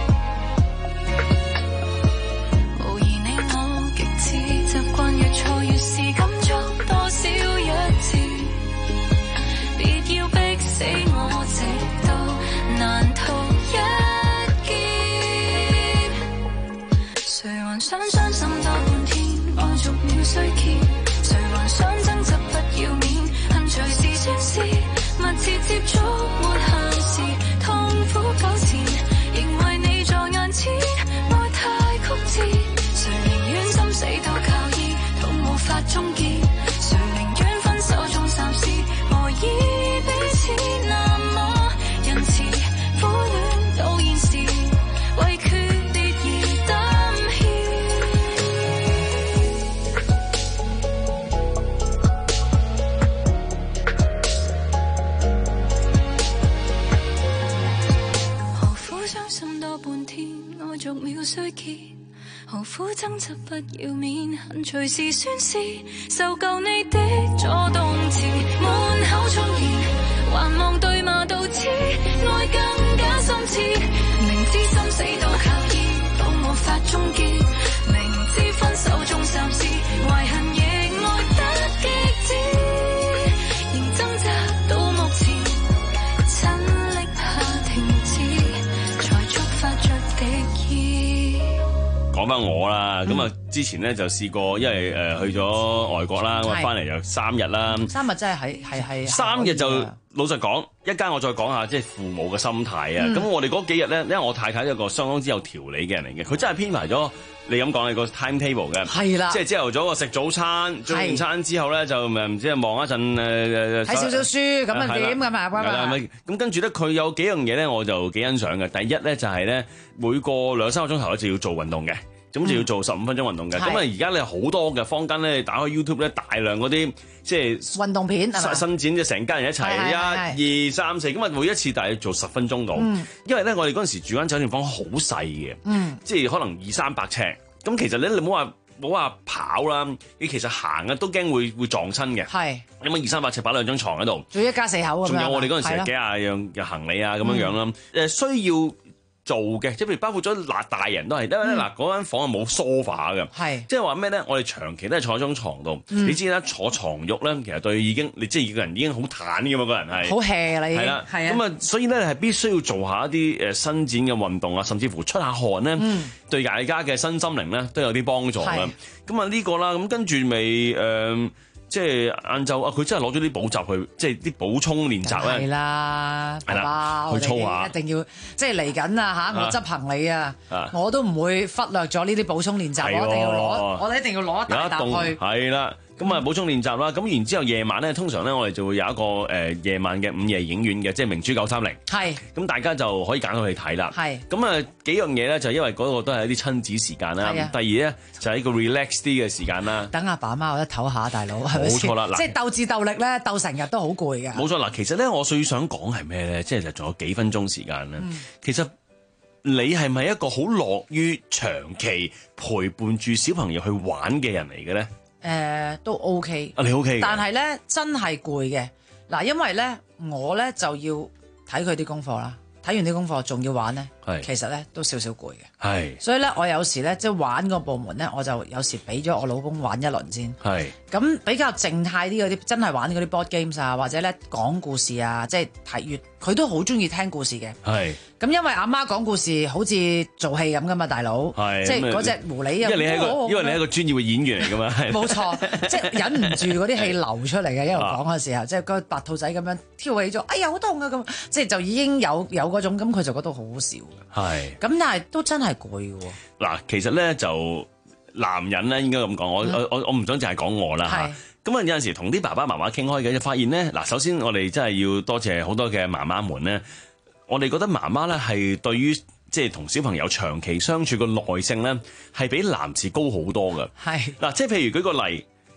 無疑你我極似習慣，越錯越是感觸多少一次。別要逼死我，直到難逃一劫。誰還想傷心多半天，愛逐秒衰竭。誰還想爭執不要面，恨隨時宣泄。密切接觸沒限時，痛苦糾纏，仍為你在眼前，愛太曲折。誰寧願心死都靠醫，痛無法終結。誰寧願分手中暫時，何以彼此那麼仁慈？苦戀到現時，為決裂而膽怯。傷心多半天，愛逐秒衰竭。何苦爭執不要面，恨隨時宣泄。受夠你的阻動詞，滿口充言，還望對罵到痴，愛更加深切。明知心死都靠醫，都無法終結。明知分手中暫時，懷恨亦愛得極致，仍掙扎到目前，親力下停止。 講翻我啦，咁啊、嗯、之前咧就試過，因為誒去咗外國啦，咁啊翻嚟就三日啦。 三日真係係係係。 三日就老實講，一間我再講下即係父母嘅心態啊。咁、嗯、我哋嗰幾日咧，因為我太太係一個相當之有條理嘅人嚟嘅，佢真係編排咗你咁講你個 timetable 嘅。係啦，即係朝頭早個食早餐，做完餐之後咧就唔知望一陣誒睇少少書咁啊點咁啊咁跟住咧佢有幾樣嘢咧我就幾欣賞嘅。第一咧就係咧每個兩三個鐘頭咧就要做運動嘅。咁就要做十五分鐘運動嘅，咁啊而家咧好多嘅坊間咧，打開 YouTube 咧大量嗰啲即係運動片， 伸展就成家人一齊一二三四，咁啊每一次大約做十分鐘度，嗯、因為咧我哋嗰陣時住間酒店房好細嘅，嗯、即係可能二三百尺，咁其實咧你唔好話唔好話跑啦，你其實行啊都驚會會撞親嘅，係有冇二三百尺擺兩張床喺度， 仲要一家四口咁樣， 仲有我哋嗰陣時幾廿樣嘅行李啊咁樣樣啦，誒、嗯、需要做嘅，即係譬如包括咗嗱大人都係，因為咧嗱嗰間房係冇 sofa 嘅，係即係話咩咧？我哋長期都係坐喺張床度，嗯、你知啦，坐床喐咧，其實對已經你即係個人已經好攤嘅嘛，個人係好 hea 啦已經，係啦，係啊，咁啊，所以咧係必須要做下一啲誒伸展嘅運動啊，甚至乎出下汗咧，嗯、對大家嘅身心靈咧都有啲幫助嘅。咁啊呢個啦，咁跟住咪誒。即係晏晝啊！佢真係攞咗啲補習去，即係啲補充練習咧。係啦，係啦，去操下。一定要即係嚟緊啊嚇！我執行李啊，我都唔會忽略咗呢啲補充練習。我一定要攞，我哋一定要攞一大沓去。係啦。咁啊，補充練習啦，咁然之後夜晚咧，通常咧我哋就會有一個誒、呃、夜晚嘅午夜影院嘅，即係明珠九三零。係。咁大家就可以揀去睇啦。係。咁啊幾樣嘢咧，就因為嗰個都係一啲親子時間啦。係啊。第二咧就係一個 relax 啲嘅時間啦。等阿爸阿媽有得唞下，大佬係咪先？冇錯啦，即係鬥智鬥力咧，鬥成日都好攰㗎。冇錯嗱，其實咧我最想講係咩咧？即係就仲有幾分鐘時間咧。嗯、其實你係咪一個好樂於長期陪伴住小朋友去玩嘅人嚟嘅咧？誒、呃、都 OK，啊你 OK，但係咧真係攰嘅嗱，因為咧我咧就要睇佢啲功課啦，睇完啲功課仲要玩咧，係其實咧都少少攰嘅，係，所以咧我有時咧即係玩個部門咧，我就有時俾咗我老公玩一輪先，係，咁比較靜態啲嗰啲，真係玩嗰啲 board games 啊，或者咧講故事啊，即係睇閱，佢都好中意聽故事嘅，係。咁因為阿媽講故事好似做戲咁噶嘛，大佬，即係嗰隻狐狸啊，因為你係個，因為你係個專業嘅演員嚟噶嘛，冇錯，即係忍唔住嗰啲氣流出嚟嘅，一路講嘅時候，即係個白兔仔咁樣跳起咗，哎呀好痛啊咁，即係就已經有有嗰種，咁佢就覺得好好笑嘅，係，咁但係都真係攰嘅喎。嗱，其實咧就男人咧應該咁講，我我我我唔想淨係講我啦嚇。咁啊有陣時同啲爸爸媽媽傾開嘅，就發現咧嗱，首先我哋真係要多謝好多嘅媽媽們咧。我哋覺得媽媽咧係對於即係同小朋友長期相處嘅耐性咧，係比男士高好多嘅。係嗱，即係譬如舉個例，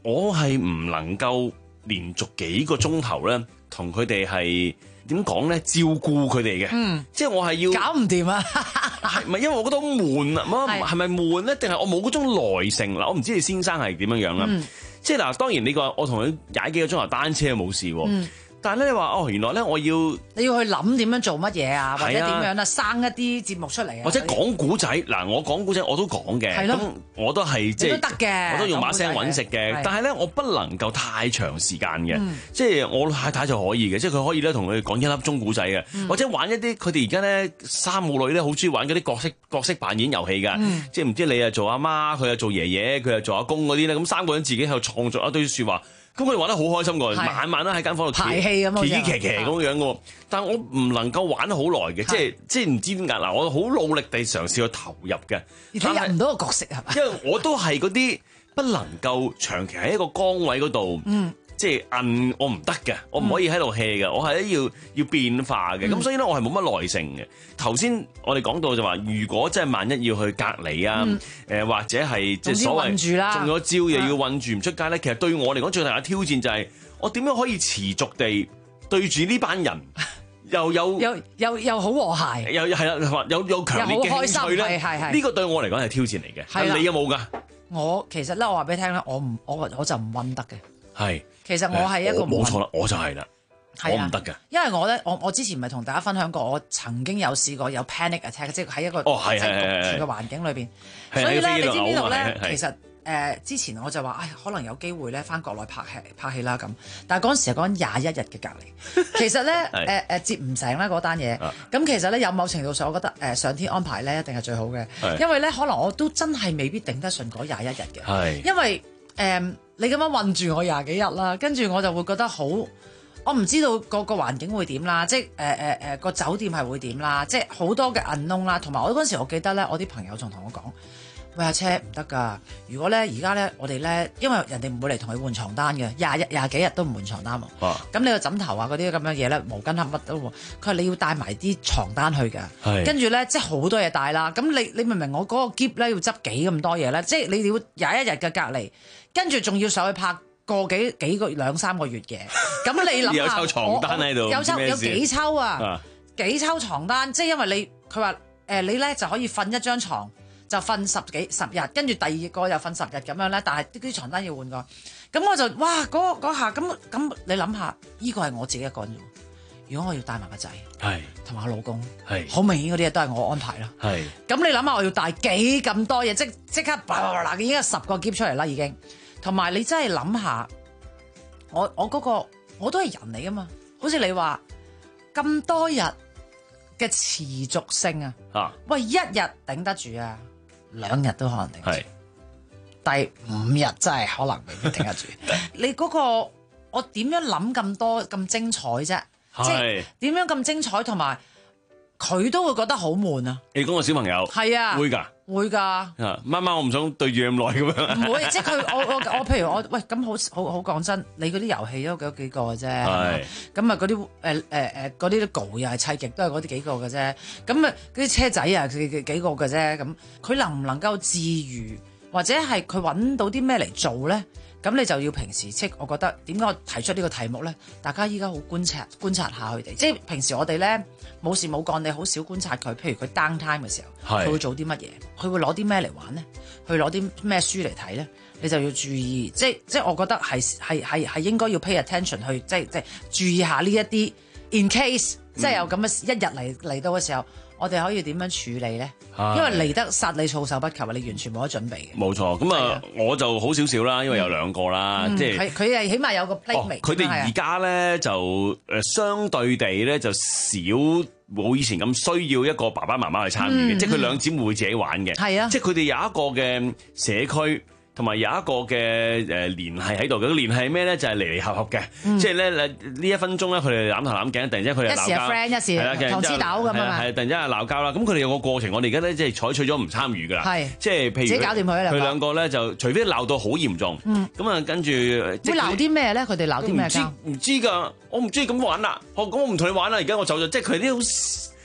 我係唔能夠連續幾個鐘頭咧，同佢哋係點講咧？照顧佢哋嘅，嗯，即係我係要搞唔掂啊！ 係咪因為我覺得好悶啊？乜係咪悶咧？定係我冇嗰種耐性嗱？我唔知你先生係點樣樣啦。嗯、即係嗱，當然你話我同佢踩幾個鐘頭單車冇事喎。嗯但係咧，你話哦，原來咧，我要你要去諗點樣做乜嘢啊，或者點樣啊，生一啲節目出嚟啊， 或者講古仔嗱，我講古仔我都講嘅，咁我都係即係都得嘅， 我都用把聲揾食嘅。但係咧，我不能夠太長時間嘅，即係我太太就可以嘅，即係佢可以咧同佢講一粒鐘古仔嘅，或者玩一啲佢哋而家咧三母女咧好中意玩嗰啲角色角色扮演遊戲㗎，即係唔知你啊做阿媽，佢啊做爺爺，佢啊做阿公嗰啲咧，咁三個人自己喺度創作一堆説話。咁佢哋玩得好開心㗎，晚晚都喺間房度排戲咁樣， 騎騎騎咁樣嘅。但係我唔能夠玩得好耐嘅，即係即係唔知點解嗱，我好努力地嘗試去投入嘅， 而且入唔到個角色係嘛？ 因為我都係嗰啲不能夠長期喺一個崗位嗰度。嗯。即係摁我唔得嘅，我唔可以喺度 hea 嘅，我係要要變化嘅，咁、嗯、所以咧我係冇乜耐性嘅。頭先我哋講到就話，如果即係萬一要去隔離啊，誒、嗯呃、或者係即係所謂中咗招又要韞住唔出街咧，其實對我嚟講最大嘅挑戰就係我點樣可以持續地對住呢班人，又有又又又好和諧， 又係啦，有有強烈嘅興趣咧，呢個對我嚟講係挑戰嚟嘅。係你有冇㗎？ 我其實咧，我話俾你聽咧，我唔我我就唔韞得嘅。 係。 其實我係一個冇錯啦，我就係啦，我唔得嘅。 因為我咧，我我之前咪同大家分享過，我曾經有試過有 panic attack，即係喺一個哦係係係嘅環境裏邊。所以咧，你知唔知道咧？其實誒之前我就話，唉，可能有機會咧翻國內拍戲拍戲啦咁。但係嗰陣時係講廿一日嘅隔離，其實咧誒誒接唔成啦嗰單嘢。咁其實咧有某程度上，我覺得誒上天安排咧一定係最好嘅，因為咧可能我都真係未必頂得順嗰廿一日嘅，因為誒。你咁樣韞住我廿幾日啦，跟住我就會覺得好，我唔知道個個環境會點啦，即係誒誒誒個酒店係會點啦，即係好多嘅 unknown啦，同埋我嗰陣時我記得咧，我啲朋友仲同我講，喂阿車唔得㗎，如果咧而家咧我哋咧，因為人哋唔會嚟同佢換床單嘅，廿日廿幾日都唔換床單喎，咁、啊、你個枕頭啊嗰啲咁樣嘢咧，毛巾盒乜都，佢話你要帶埋啲床單去㗎，跟住咧即係好多嘢帶啦，咁你你明唔明我嗰個篋咧要執幾咁多嘢咧？即係你要廿一日嘅隔離。跟住仲要上去拍個幾幾個兩三個月嘅，咁你諗下， 有抽床單喺度， 有抽有幾抽啊？啊幾抽床單，即係因為你佢話誒你咧就可以瞓一張床，就瞓十幾十日，跟住第二個又瞓十日咁樣咧，但係啲啲床單要換過，咁我就哇嗰嗰下咁咁你諗下，呢個係我自己一個人啫。如果我要帶埋個仔，係同埋我老公，係好明顯嗰啲嘢都係我安排啦。係咁你諗下，我要帶幾咁多嘢，即即刻嗱已經有十個篋出嚟啦，已經。同埋你真係諗下，我我嗰個我都係人嚟噶嘛，好似你話咁多日嘅持續性啊，啊喂一日頂得住啊，兩日都可能頂得住，第五日真係可能未必頂得住。你嗰個我點樣諗咁多咁精彩啫？即係點樣咁精彩，同埋佢都會覺得好悶啊！ 你講個小朋友係啊， 會㗎。 會㗎， 媽媽我唔想對住咁耐咁樣。 唔會，即係佢我我我譬如我喂咁好好好講真，你嗰啲遊戲都嗰幾個嘅啫，咁啊嗰啲誒誒誒嗰啲稿又係砌極都係嗰啲幾個嘅啫，咁啊嗰啲車仔啊幾幾幾個嘅啫，咁佢能唔能夠自娛，或者係佢揾到啲咩嚟做咧？咁你就要平時即係我覺得點解我提出呢個題目咧？大家依家好觀察觀察下佢哋，即係平時我哋咧冇事冇幹，你好少觀察佢。譬如佢 down time 嘅時候，佢會做啲乜嘢？佢會攞啲咩嚟玩咧？去攞啲咩書嚟睇咧？你就要注意，即係即係我覺得係係係係應該要 pay attention 去，即係即係注意下呢一啲 in case、嗯、即係有咁嘅一日嚟嚟到嘅時候。我哋可以點樣處理咧？因為嚟得殺你措手不及啊！你完全冇得準備嘅。冇錯，咁啊，我就好少少啦，因為有兩個啦，即係佢係起碼有個 playmate。佢哋而家咧就誒相對地咧就少冇以前咁需要一個爸爸媽媽去參與嘅，即係佢兩姊妹會自己玩嘅。係啊，即係佢哋有一個嘅社區。同埋有一個嘅誒聯繫喺度嘅，聯繫咩咧？就係離離合合嘅，即係咧呢一分鐘咧，佢哋攬頭攬頸，突然之間佢哋鬧交，一時係 friend，一時糖黐豆咁啊，係突然之間鬧交啦。咁佢哋有個過程，我哋而家咧即係採取咗唔參與噶啦，係即係譬如自己搞掂佢啦。佢兩個咧就除非鬧到好嚴重，咁啊跟住會鬧啲咩咧？佢哋鬧啲咩交？唔知㗎，我唔中意咁玩啦。我咁我唔同你玩啦。而家我走咗，即係佢啲好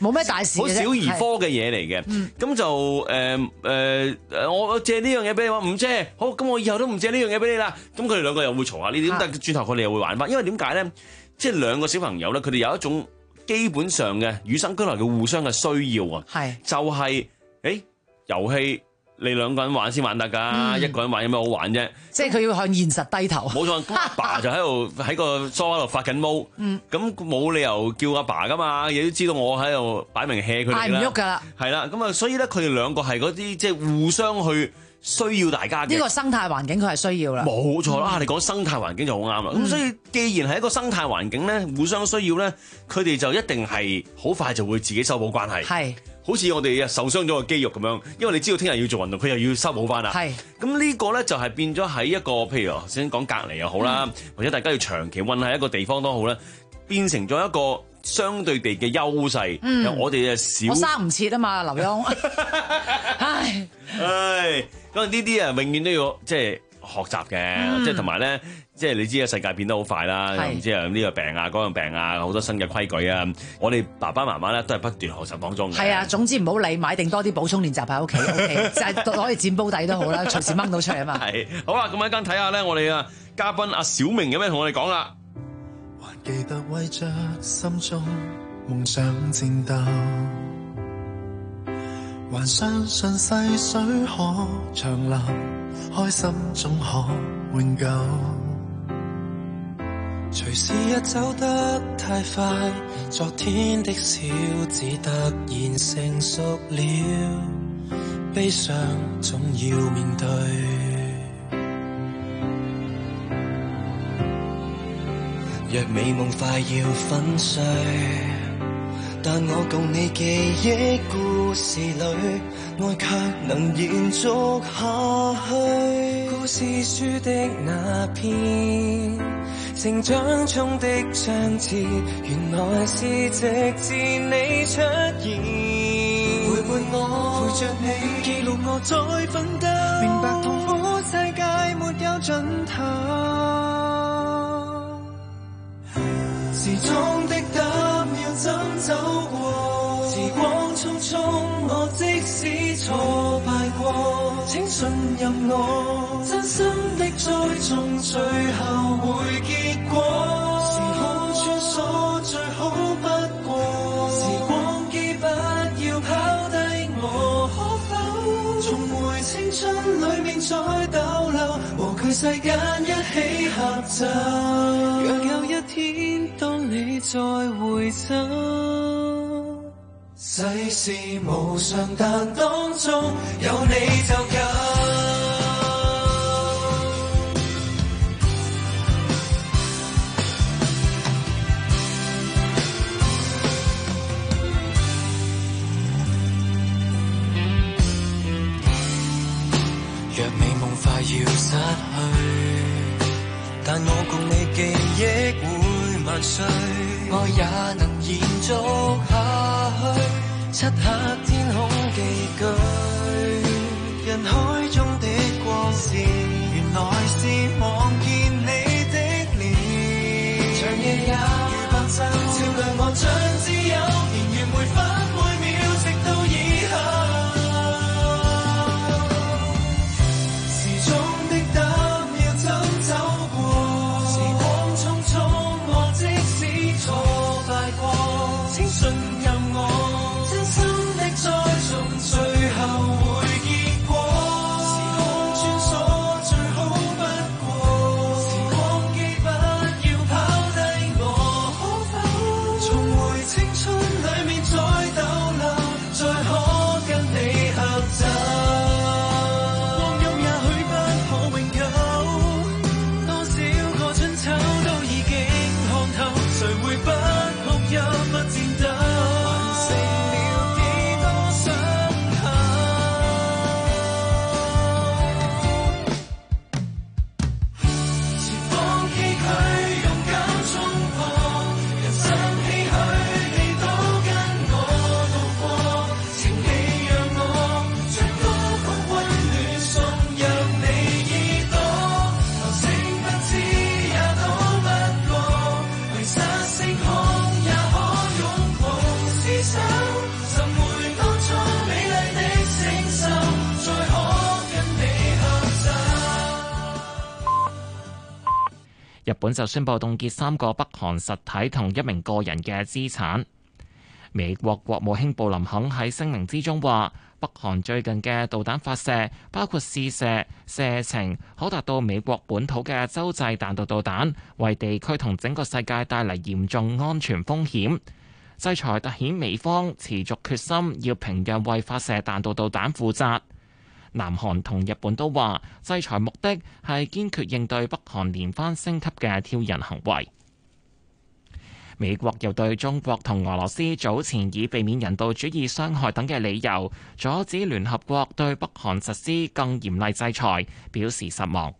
冇咩大事嘅啫， 好小兒科嘅嘢嚟嘅。咁就誒誒誒，我借呢樣嘢俾你，話唔借，好，咁我以後都唔借呢樣嘢俾你啦。咁佢哋兩個又會嘈下呢啲，咁但係轉頭佢哋又會玩翻，因為點解咧？即係兩個小朋友咧，佢哋有一種基本上嘅與生俱來嘅互相嘅需要啊，係就係誒遊戲。你兩個人玩先玩得㗎，嗯、一個人玩有咩好玩啫？ 即係佢要向現實低頭。 冇錯，阿爸就喺度喺個梳化度發緊毛，咁冇、嗯、理由叫阿爸㗎嘛，亦都知道我喺度擺明 hea 佢哋啦。嗌唔喐㗎啦，係啦，咁啊，所以咧，佢哋兩個係嗰啲即係互相去需要大家嘅。呢個生態環境佢係需要啦。 冇錯啦，嗯、你講生態環境就好啱啦。咁、嗯、所以既然係一個生態環境咧，互相需要咧，佢哋就一定係好快就會自己修補關係。係。好似我哋受傷咗個肌肉咁樣，因為你知道聽日要做運動，佢又要修補翻啦。係，咁呢個咧就係變咗喺一個，譬如先講隔離又好啦，嗯、或者大家要長期韞喺一個地方都好啦，變成咗一個相對地嘅優勢。嗯，我哋啊少， 我生唔切啊嘛，劉墉。唉唉，咁呢啲啊，永遠都要即係學習嘅，即係同埋咧。即係你知啊，世界變得好快啦，又唔知啊呢個病啊，嗰樣病啊，好多新嘅規矩啊。我哋爸爸媽媽咧都係不斷學習當中嘅。係啊，總之唔好理，買定多啲補充練習喺屋企，OK，就係攞嚟墊煲底都好啦，隨時掹到出嚟啊嘛。係，好啦，咁一陣睇下咧，我哋啊嘉賓阿小明有咩同我哋講啦。 還記得為着心中夢想戰鬥，還相信細水可長流，開心總可永久。隨時一走得太快，昨天的小子突然成熟了，悲傷總要面對。若美夢快要粉碎，但我共你記憶故事裏，愛卻能延續下去。故事書的那篇，成長中的章節，原來是直至你出現，陪伴我，陪着你，記錄我再奮鬥，明白痛苦世界沒有盡頭。時鐘的踏秒怎走過，時光匆匆，我即使挫敗過，請信任我，真心的栽種最後會結果。時空穿梭最好不過，時光機不要拋低我，可否重回青春裏面再逗留，和佢世間一起合奏。若有一天當你再回首，世事無常，但當中有你就夠。若美夢快要失去，但我共你記憶會萬歲，愛也能延續下去。漆黑天空寄居，人海中的光線，原來是望見你的臉。長夜也如白晝，照亮我像自由，年月每分每秒，直到以後。時鐘的踏秒怎走過，時光匆匆，我即使挫敗過，請信任我，真心的栽種最後會結果。時空穿梭最好不過， 日本就宣布凍結三個北韓實體同一名個人嘅資產。美國國務卿布林肯喺聲明之中話，北韓最近嘅導彈發射，包括試射射程可達到美國本土嘅洲際彈道導彈，為地區同整個世界帶嚟嚴重安全風險。制裁凸顯美方持續決心要平壤為發射彈道導彈負責。南韓同日本都話，制裁目的係堅決應對北韓連番升級嘅挑釁行為。美國又對中國同俄羅斯早前以避免人道主義傷害等嘅理由，阻止聯合國對北韓實施更嚴厲制裁，表示失望。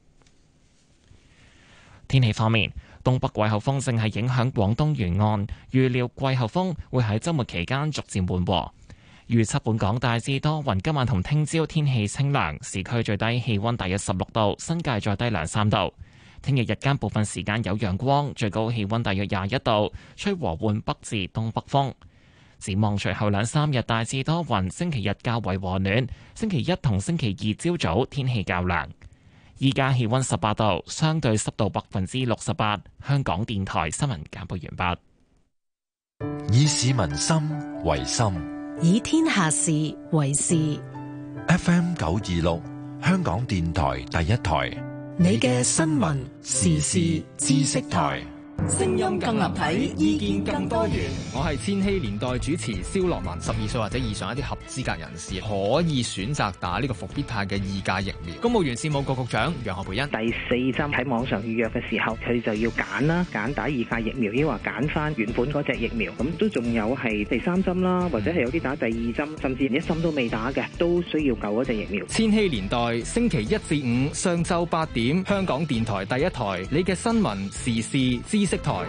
天氣方面，東北季候風正係影響廣東沿岸，預料季候風會喺週末期間逐漸緩和。預測本港大致多雲，今晚同聽朝天氣清涼，市區最低氣溫大約十六度，新界再低兩三度。聽日日間部分時間有陽光，最高氣溫大約廿一度，吹和緩北至東北風。展望隨後兩三日大致多雲，星期日較為和暖，星期一同星期二朝早天氣較涼。依家氣溫十八度，相對濕度百分之六十八。香港電台新聞簡報完畢。以市民心為心， 以天下事為事。 F M 九二六，香港電台第一台。 你嘅新聞時事知識台， 聲音更立體，意見更多元。我係千禧年代主持蕭樂文。十二歲或者以上一啲合資格人士可以選擇打呢個復必泰嘅二價疫苗。公務員事務局局長楊何蓓茵， 第四針喺網上預約嘅時候，佢就要揀啦，揀打二價疫苗，抑或揀翻原本嗰隻疫苗。咁都仲有係第三針啦，或者係有啲打第二針，甚至連一針都未打嘅，都需要救嗰隻疫苗。 千禧年代星期一至五上晝八點，香港電台第一台，你嘅新聞時事知識台。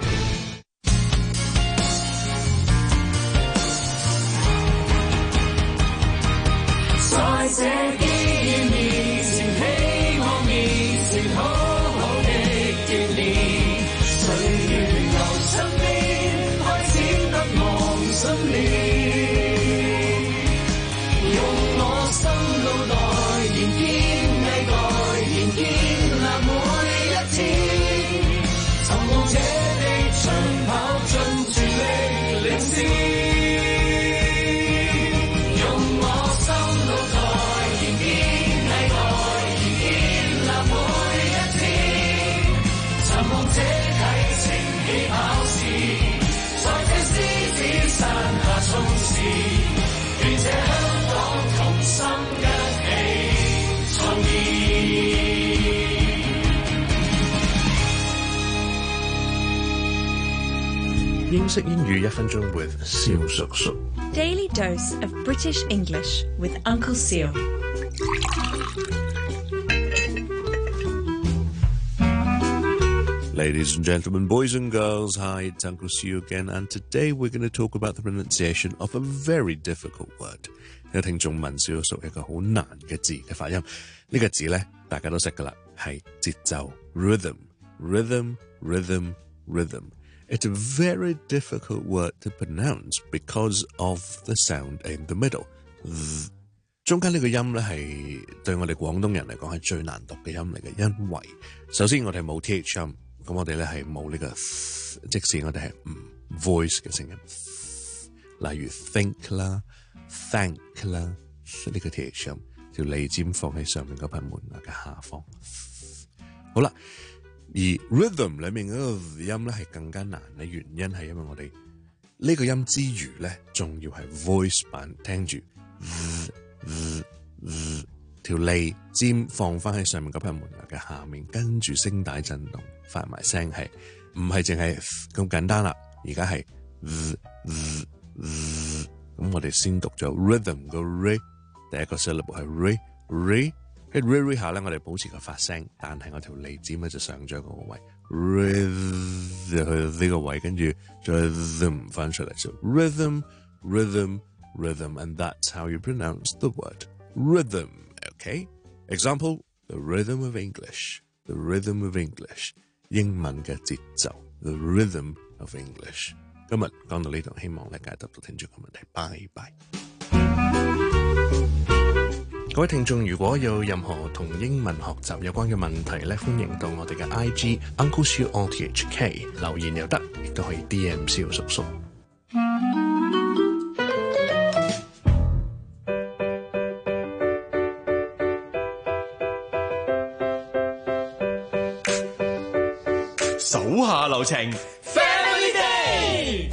在這幾年前，希望面前好好的鍛鍊，歲月由身邊開始不忘信念，用我心腦袋仍堅毅蓋，仍建立每一天，尋夢者的長跑盡全力領先。 英式英語一分鐘 with 蕭叔叔。 Daily dose of British English with Uncle Seal. Ladies and gentlemen, boys and girls, hi, it's Uncle Seal again, and today we're going to talk about the pronunciation of a very difficult word. 有聽眾問蕭叔叔一個好難嘅字嘅發音，呢個字咧大家都識噶啦，係節奏 rhythm, rhythm, rhythm, rhythm.It's a very difficult word to pronounce because of the sound in the middle. 中間呢個音咧係對我哋廣東人嚟講係最難讀嘅音嚟嘅，因為首先我哋冇 th 音，咁我哋咧係冇呢個，即使我哋係唔 voice 嘅聲音，例如 think 啦、thank 啦，呢個 th 音條脷尖放喺上面嗰片門牙嘅下方。好啦。而 rhythm 裏面嗰個音咧係更加難嘅原因係因為我哋呢個音之餘咧，仲要係 voice 版，聽住條脷尖放翻喺上面嗰片門牙嘅下面，跟住聲帶震動發埋聲，係唔係淨係咁簡單啦？而家係咁，我哋先讀咗 rhythm 個 re， 第一個 syllable 係 re re。喺 re re 下咧，我哋保持個發聲，但係我條脷尖咧就上咗嗰個位 ，re 就去呢個位，跟住再 rhythm 翻出嚟，就 rhythm rhythm rhythm，and that's how you pronounce the word rhythm. Okay? Example: the rhythm of English. The rhythm of English. 英文嘅節奏 ，the rhythm of English. 今日講到呢度，希望咧解答到聽眾嘅問題。拜拜。 各位聽眾，如果有任何同英文學習有關嘅問題咧，歡迎到我哋嘅 I G Uncle Siu O T H K 留言又得，亦都可以 D M 蕭叔叔。 手下留情 ，Family Day。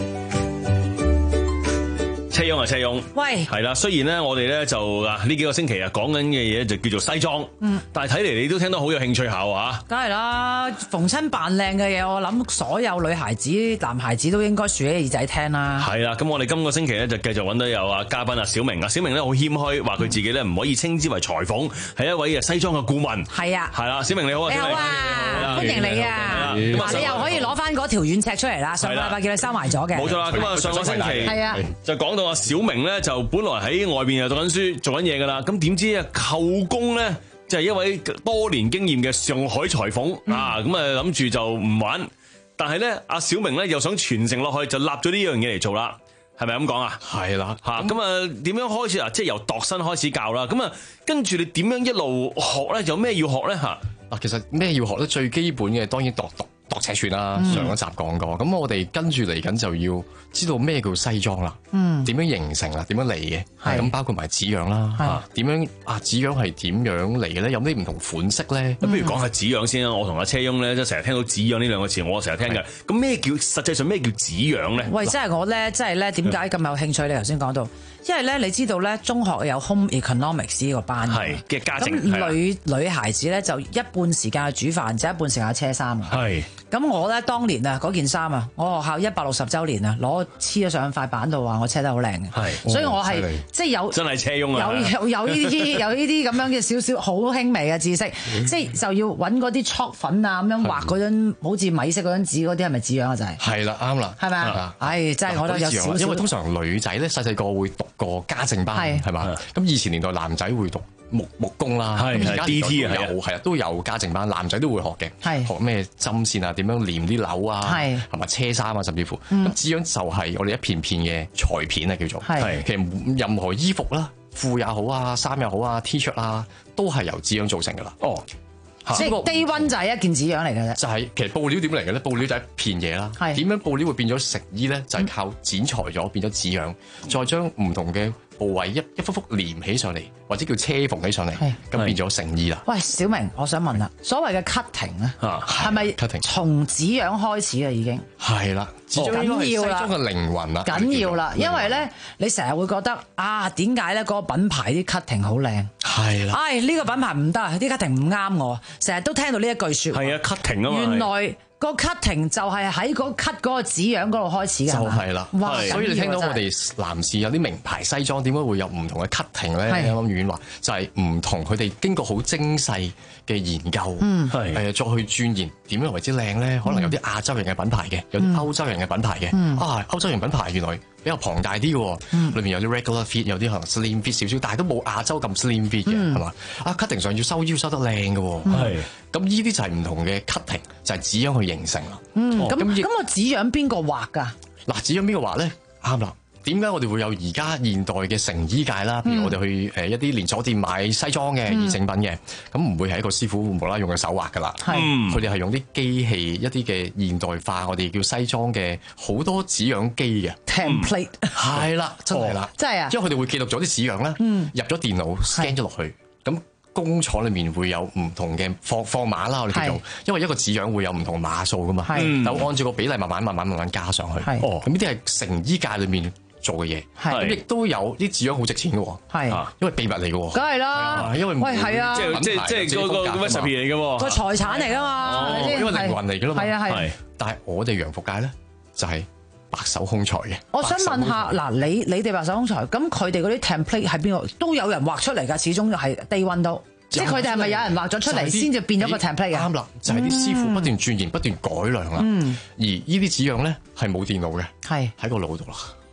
車翁啊，車翁， 喂， 係啦。雖然咧，我哋咧就啊呢幾個星期啊講緊嘅嘢就叫做西裝，嗯，但係睇嚟你都聽得好有興趣下喎。 梗係啦，逢親扮靚嘅嘢，我諗所有女孩子、男孩子都應該豎起耳仔聽啦。 係啦，咁我哋今個星期咧就繼續揾到有啊嘉賓啊小明啊，小明咧好謙虛，話佢自己咧唔可以稱之為裁縫，係一位嘅西裝嘅顧問。 係啊， 係啦，小明你好啊， 你好啊，歡迎你啊！嗱，你又可以攞翻嗰條軟尺出嚟啦，上個禮拜叫你收埋咗嘅。 冇錯啦，咁啊上個星期係啊，就講到啊小明咧就本來喺外邊又讀緊書做緊嘢噶啦，咁點知啊舅公咧就係一位多年經驗嘅上海裁縫啊，咁啊諗住就唔玩，但係咧阿小明咧又想傳承落去，就立咗呢樣嘢嚟做啦，係咪咁講啊？ 係啦， 吓咁啊點樣開始啊？即係由度身開始教啦，咁啊跟住你點樣一路學咧？有咩要學咧？吓嗱，其實咩要學咧？最基本嘅當然度度度尺寸啦，上一集講過。咁、嗯、我哋跟住嚟緊就要知道咩叫西裝啦，嗯，點樣形成啦，點樣嚟嘅，係咁包括埋紙樣啦，嚇點樣啊？紙樣係點樣嚟嘅咧？有咩唔同款式咧？ 咁、嗯、不如講下紙樣先啦。我同阿車翁咧，即成日聽到紙樣呢兩個詞，我成日聽嘅。咁咩叫實際上咩叫紙樣咧？ 喂，即係我咧，即係咧，點解咁有興趣？你頭先講到，因為咧，你知道咧，中學有 Home Economics 呢個班係嘅家政， 咁女女孩子咧就一半時間去煮飯，就一半時間去車衫啊。 係。 咁我咧當年啊嗰件衫啊，我學校一百六十週年啊，攞黐咗上塊板度話我車得好靚嘅，係，所以我係、哦、即係有真係車翁啊， 有有有呢啲有呢啲咁樣嘅少少好輕微嘅知識，即係就要揾嗰啲 chalk 粉啊咁樣畫嗰張好似米色嗰張紙嗰啲係咪紙樣啊？就係係啦，啱啦， 係咪啊？唉，真係我都有少少， 因為通常女仔咧細細個會讀過家政班係嘛，咁以前年代男仔會讀木木工啦，咁而家 D T 啊，有係啊都有家政班，男仔都會學嘅，係學咩針線啊，點樣黏啲紐啊，係同埋車衫啊，甚至乎咁紙樣就係我哋一片片嘅裁片啊，叫做係。其實任何衣服啦、褲也好啊、衫也好啊、T 恤啊，都係由紙樣造成噶啦。哦， 即係低溫就係一件紙樣嚟嘅啫。 就係其實布料點嚟嘅咧？布料就係一片嘢啦。係點樣布料會變咗成衣咧？就係靠剪裁咗變咗紙樣，再將唔同嘅部位一一幅幅連起上嚟，或者叫車縫起上嚟，咁變咗成衣啦。 喂，小明，我想問啦，所謂嘅 cutting 咧，係咪 cutting 從紙樣開始啊？已經係啦，緊要啦，西裝嘅靈魂啦， 緊要啦，因為咧，你成日會覺得啊，點解咧嗰個品牌啲 cutting 好靚？係啦，唉，呢個品牌唔得，啲 cutting 唔啱我，成日都聽到呢一句説話。 係啊 ，cutting 啊嘛。 原來個 cutting 就係喺個 cut 嗰個紙樣嗰度開始嘅， 就係啦。哇！所以你聽到我哋男士有啲名牌西裝點解會有唔同嘅 cutting 咧？啱啱婉話就係唔同，佢哋經過好精細嘅研究，嗯，係誒再去鑽研點樣為之靚咧？可能有啲亞洲人嘅品牌嘅，有啲歐洲人嘅品牌嘅，嗯、啊歐洲人品牌原來比較龐大啲嘅，嗯，裏面有啲 regular fit，有啲可能 slim fit 少少，但係都冇亞洲咁 slim fit 嘅，係嘛、嗯？啊 cutting 上要收腰收得靚嘅，係咁呢啲就係唔同嘅 cutting，就係紙樣去形成啦。 嗯，咁咁個紙樣邊個畫㗎？ 嗱，紙樣邊個畫咧？啱啦。點解我哋會有而家現代嘅成衣界啦？譬如我哋去誒一啲連鎖店買西裝嘅易整品嘅，咁唔、嗯、會係一個師傅無啦啦用嘅手畫噶啦。係，佢哋係用啲機器一啲嘅現代化，我哋叫西裝嘅好多紙樣機嘅 template。係啦，真係啦， 真係啊！ 因為佢哋會記錄咗啲紙樣啦，嗯、入咗電腦 scan 咗落去，咁工廠裏面會有唔同嘅放放碼啦，我哋叫做，因為一個紙樣會有唔同碼數噶嘛，就按照個比例慢慢慢慢慢慢加上去。哦，咁呢啲係成衣界裏面做嘅嘢，咁亦都有啲紙樣好值錢嘅喎，係，因為秘密嚟嘅喎， 梗係啦， 因為喂係啊， 即係即係即係嗰個 recipe 嚟嘅喎， 個財產嚟㗎嘛， 因為靈魂嚟嘅啦嘛， 係啊係， 但係我哋洋服界咧就係白手空裁嘅。 我想問下嗱，你你哋白手空裁，咁佢哋嗰啲 template 係邊個？都有人畫出嚟㗎，始終就係低溫都。即係佢哋係咪有人畫咗出嚟先至變咗個 template 嘅？ 啱啦，就係、是、啲師傅不斷鑽研、不斷改良啦。嗯、而呢啲紙樣咧係冇電腦嘅，係喺個腦度啦。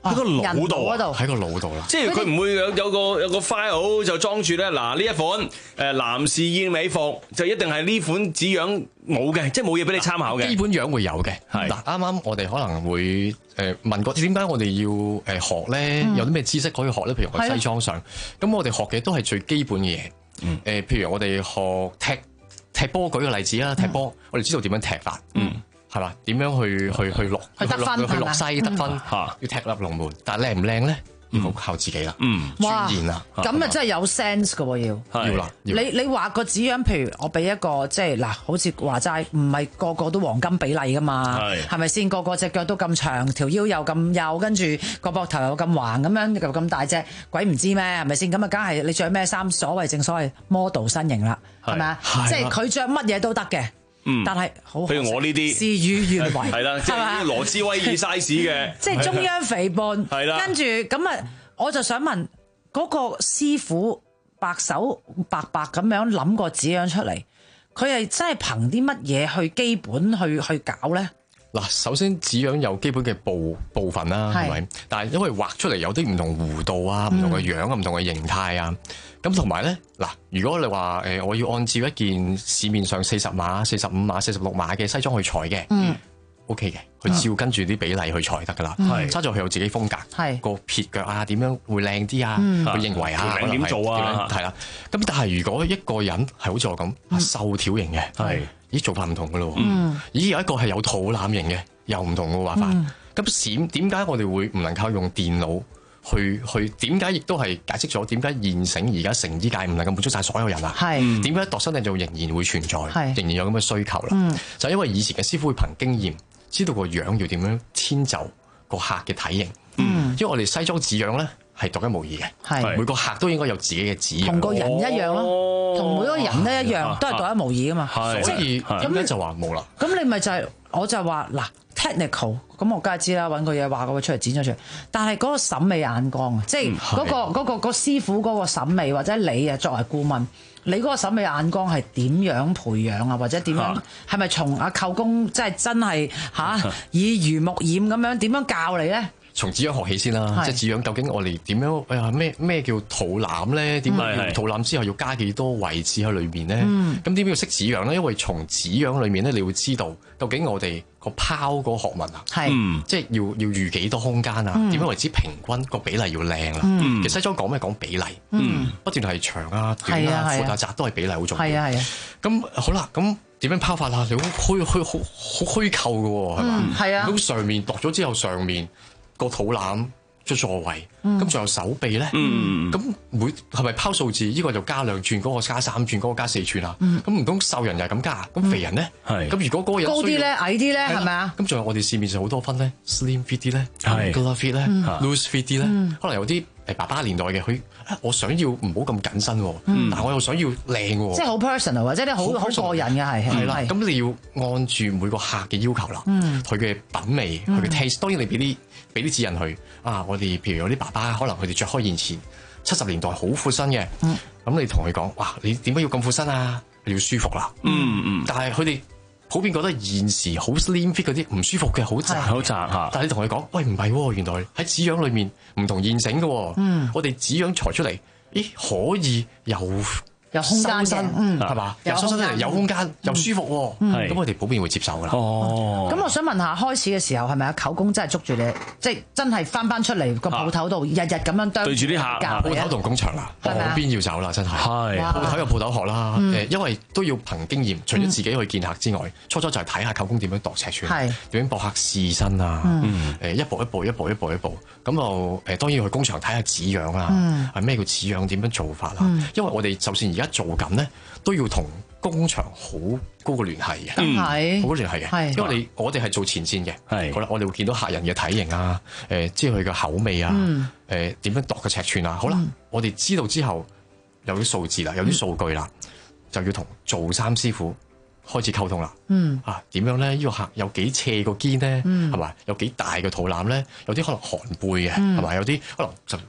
喺個腦度嗰度， 喺個腦度啦。 即係佢唔會有有個有個 file 就裝住咧。嗱，呢一款誒男士燕尾服就一定係呢款紙樣冇嘅，即係冇嘢俾你參考嘅。 基本樣會有嘅。 係嗱，啱啱我哋可能會誒問過點解我哋要誒學咧？有啲咩知識可以學咧？譬如我西裝上，咁我哋學嘅都係最基本嘅嘢。誒，譬如我哋學踢踢波，舉個例子啦，踢波我哋知道點樣踢法。嗯。係嘛？點樣去去去落去得分去落西得分？ 嚇， 要踢入龍門，但係靚唔靚咧？要好靠自己啦。 嗯， 哇， 專業啦。 咁啊真係有 sense 嘅喎，要要啦。 你你畫個紙樣，譬如我俾一個即係嗱，好似話齋，唔係個個都黃金比例噶嘛，係咪先？個個隻腳都咁長，條腰又咁幼，跟住個膊頭又咁橫，咁樣又咁大隻，鬼唔知咩？係咪先？咁啊，梗係你着咩衫？所謂正所謂 model 身形啦，係咪啊？即係佢着乜嘢都得嘅。嗯，但係好，譬如我呢啲事與願違， 係啦，即係羅茲威爾 size 嘅， 即係中央肥胖， 係啦， 跟住咁啊，我就想問嗰個師傅白手白白咁樣諗個紙樣出嚟，佢係真係憑啲乜嘢去基本去去搞咧？ 嗱，首先紙樣有基本嘅部部分啦，係咪？但係因為畫出嚟有啲唔同弧度啊，唔同嘅樣啊，唔同嘅形態啊。咁同埋咧，嗱，如果你話誒、呃，我要按照一件市面上四十碼、四十五碼、四十六碼嘅西裝去裁嘅，嗯 ，OK 嘅，佢照跟住啲比例去裁得噶啦，係、嗯，差在佢有自己風格，係個撇腳啊，點樣會靚啲啊？佢、嗯、認為啊， 點做啊？ 係啦，咁但係如果一個人係好似我咁、嗯、瘦條型嘅，係，咦做法唔同噶咯，嗯，咦有一個係有肚腩型嘅，又唔同嘅畫法，咁閃點解我哋會唔能夠用電腦？去去點解亦都係解釋咗點解現成而家成衣界唔能夠滿足晒所有人啊？係點解度身訂造仍然會存在，仍然有咁嘅需求啦？嗯、就因為以前嘅師傅會憑經驗知道個樣要點樣遷就個客嘅體型。嗯，因為我哋西裝紙樣咧係獨一無二嘅，係每個客都應該有自己嘅紙樣，同個人一樣咯，同、哦、每個人都一樣，都係獨一無二噶嘛。所以咁咧就話冇啦。 咁你咪就係、是、我就話嗱。technical 咁我梗係知啦，揾個嘢畫個出嚟剪咗出嚟，但係嗰個審美眼光啊，即係嗰個嗰、嗰個嗰個師傅嗰個審美，或者你啊作為顧問，你嗰個審美眼光係點樣培養啊，或者點樣係咪從阿舅公即係真係嚇、啊、耳濡目染咁樣點樣教你咧？ 從紙樣學起先啦，即係紙樣究竟我哋點樣？哎呀咩咩叫肚腩咧？點解肚腩之後要加幾多位置喺裏面咧？咁點解要識紙樣咧？因為從紙樣裏面咧，你會知道究竟我哋個拋嗰個學問啊，係即係要要預幾多空間啊？點樣為之平均個比例要靚啦？其實西裝講咩講比例，不斷係長啊、短啊、闊啊、窄都係比例好重要。係啊係啊。咁好啦，咁點樣拋法啊？你好虛虛好好虛構嘅喎，係嘛？係啊。咁上面度咗之後，上面個肚腩出座位，咁仲有手臂咧，咁每係咪拋數字？呢個就加兩寸，嗰個加三寸，嗰個加四寸啊？咁唔通瘦人又係咁加？咁肥人咧？咁如果嗰個人高啲咧、矮啲咧，係咪啊？ 咁仲有我哋市面上好多分咧 ，slim fit 啲咧 ，regular fit 咧 ，loose fit 啲咧，可能有啲誒爸爸年代嘅，佢我想要唔好咁緊身，但係我又想要靚， 即係好 personal 或者啲好好個人嘅係係啦。咁你要按住每個客嘅要求啦，佢嘅品味，佢嘅 taste，當然你俾啲。俾啲指引佢啊！我哋譬如有啲爸爸，可能佢哋着開以前七十年代好闊身嘅，咁、嗯、你同佢講：哇！你點解要咁闊身啊？你要舒服啦。嗯嗯。但係佢哋普遍覺得現時好 slim fit 嗰啲唔舒服嘅，好窄， 好窄嚇。 但係你同佢講：喂，唔係喎，原來喺紙樣裏面唔同現成嘅喎。嗯。我哋紙樣裁出嚟，咦可以有。 有空間嘅， 嗯，係嘛？有收身嚟，有空間，又舒服，咁我哋普遍會接受噶啦。 哦，咁我想問下，開始嘅時候係咪阿舅公真係捉住你，即係真係翻翻出嚟個鋪頭度，日日咁樣對住啲客， 鋪頭同工場啦，河邊要走啦，真係。係鋪頭有鋪頭學啦，誒，因為都要憑經驗，除咗自己去見客之外，初初就係睇下舅公點樣度尺寸，點樣博客試身啊，誒，一步一步，一步一步一步，咁就誒，當然去工場睇下紙樣啊，係咩叫紙樣，點樣做法啦？因為我哋就算而家做緊咧，都要同工場好高嘅聯繫嘅，係好高聯繫嘅。因為你我哋係做前線嘅，係好啦，我哋會見到客人嘅體型啊，誒，知道佢嘅口味啊，誒，點樣度嘅尺寸啊，好啦，我哋知道之後有啲數字啦，有啲數據啦，就要同做衫師傅開始溝通啦。嗯，啊，點樣咧？呢個客有幾斜個肩咧？係咪？有幾大嘅肚腩咧？有啲可能寒背嘅，係咪？有啲可能就